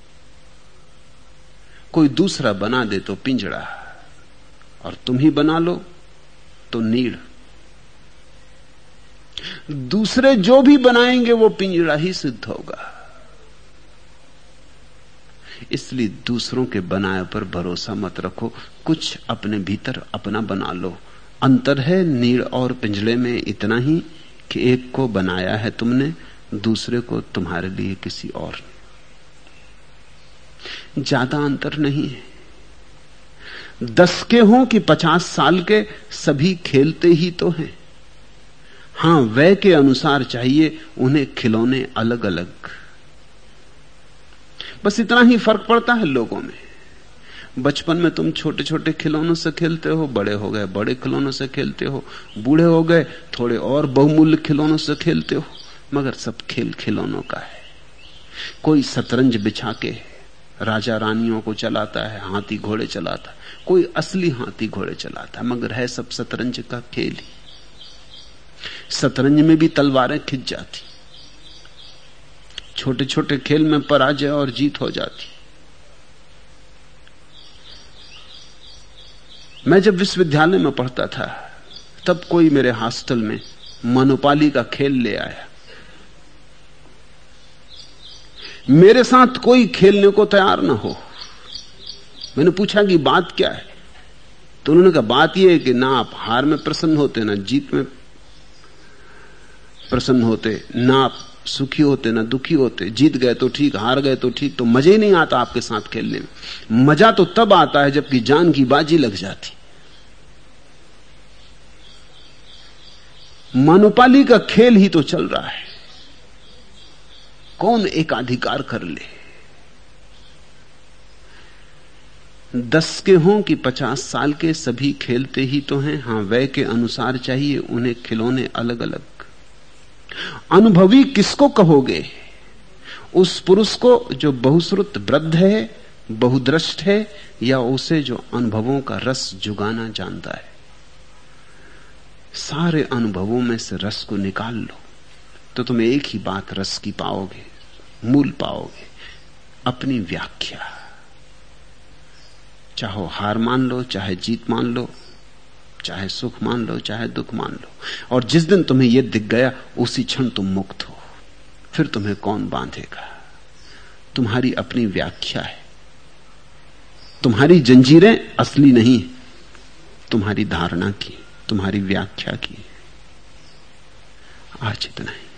कोई दूसरा बना दे तो पिंजड़ा, और तुम ही बना लो तो नीड़। दूसरे जो भी बनाएंगे वो पिंजड़ा ही सिद्ध होगा। इसलिए दूसरों के बनाए पर भरोसा मत रखो, कुछ अपने भीतर अपना बना लो। अंतर है नीड़ और पिंजड़े में इतना ही कि एक को बनाया है तुमने, दूसरे को तुम्हारे लिए किसी और ने। ज्यादा अंतर नहीं है। 10 के हों कि 50 साल के, सभी खेलते ही तो हैं। हां, वय के अनुसार चाहिए उन्हें खिलौने अलग अलग। बस इतना ही फर्क पड़ता है लोगों में। बचपन में तुम छोटे छोटे खिलौनों से खेलते हो, बड़े हो गए बड़े खिलौनों से खेलते हो, बूढ़े हो गए थोड़े और बहुमूल्य खिलौनों से खेलते हो, मगर सब खेल खिलौनों का है। कोई शतरंज बिछा के राजा रानियों को चलाता है, हाथी घोड़े चलाता है, कोई असली हाथी घोड़े चलाता है, मगर है सब शतरंज का खेल ही। शतरंज में भी तलवारें खिंच जाती, छोटे छोटे खेल में पराजय और जीत हो जाती। मैं जब विश्वविद्यालय में पढ़ता था, तब कोई मेरे हॉस्टल में मोनोपाली का खेल ले आया। मेरे साथ कोई खेलने को तैयार ना हो। मैंने पूछा कि बात क्या है, तो उन्होंने कहा बात यह है कि ना आप हार में प्रसन्न होते, ना जीत में प्रसन्न होते, ना आप सुखी होते ना दुखी होते। जीत गए तो ठीक, हार गए तो ठीक, तो मजा ही नहीं आता आपके साथ खेलने में। मजा तो तब आता है जबकि जान की बाजी लग जाती। मोनोपाली का खेल ही तो चल रहा है, कौन एकाधिकार कर ले। 10 के हों कि 50 साल के, सभी खेलते ही तो हैं। हां, वय के अनुसार चाहिए उन्हें खिलौने अलग अलग। अनुभवी किसको कहोगे? उस पुरुष को जो बहुश्रुत वृद्ध है, बहुदृष्ट है, या उसे जो अनुभवों का रस जुगाना जानता है? सारे अनुभवों में से रस को निकाल लो तो तुम एक ही बात रस की पाओगे, मूल पाओगे, अपनी व्याख्या। चाहे हार मान लो, चाहे जीत मान लो, चाहे सुख मान लो, चाहे दुख मान लो। और जिस दिन तुम्हें यह दिख गया, उसी क्षण तुम मुक्त हो। फिर तुम्हें कौन बांधेगा? तुम्हारी अपनी व्याख्या है। तुम्हारी जंजीरें असली नहीं, तुम्हारी धारणा की, तुम्हारी व्याख्या की। आज इतना ही।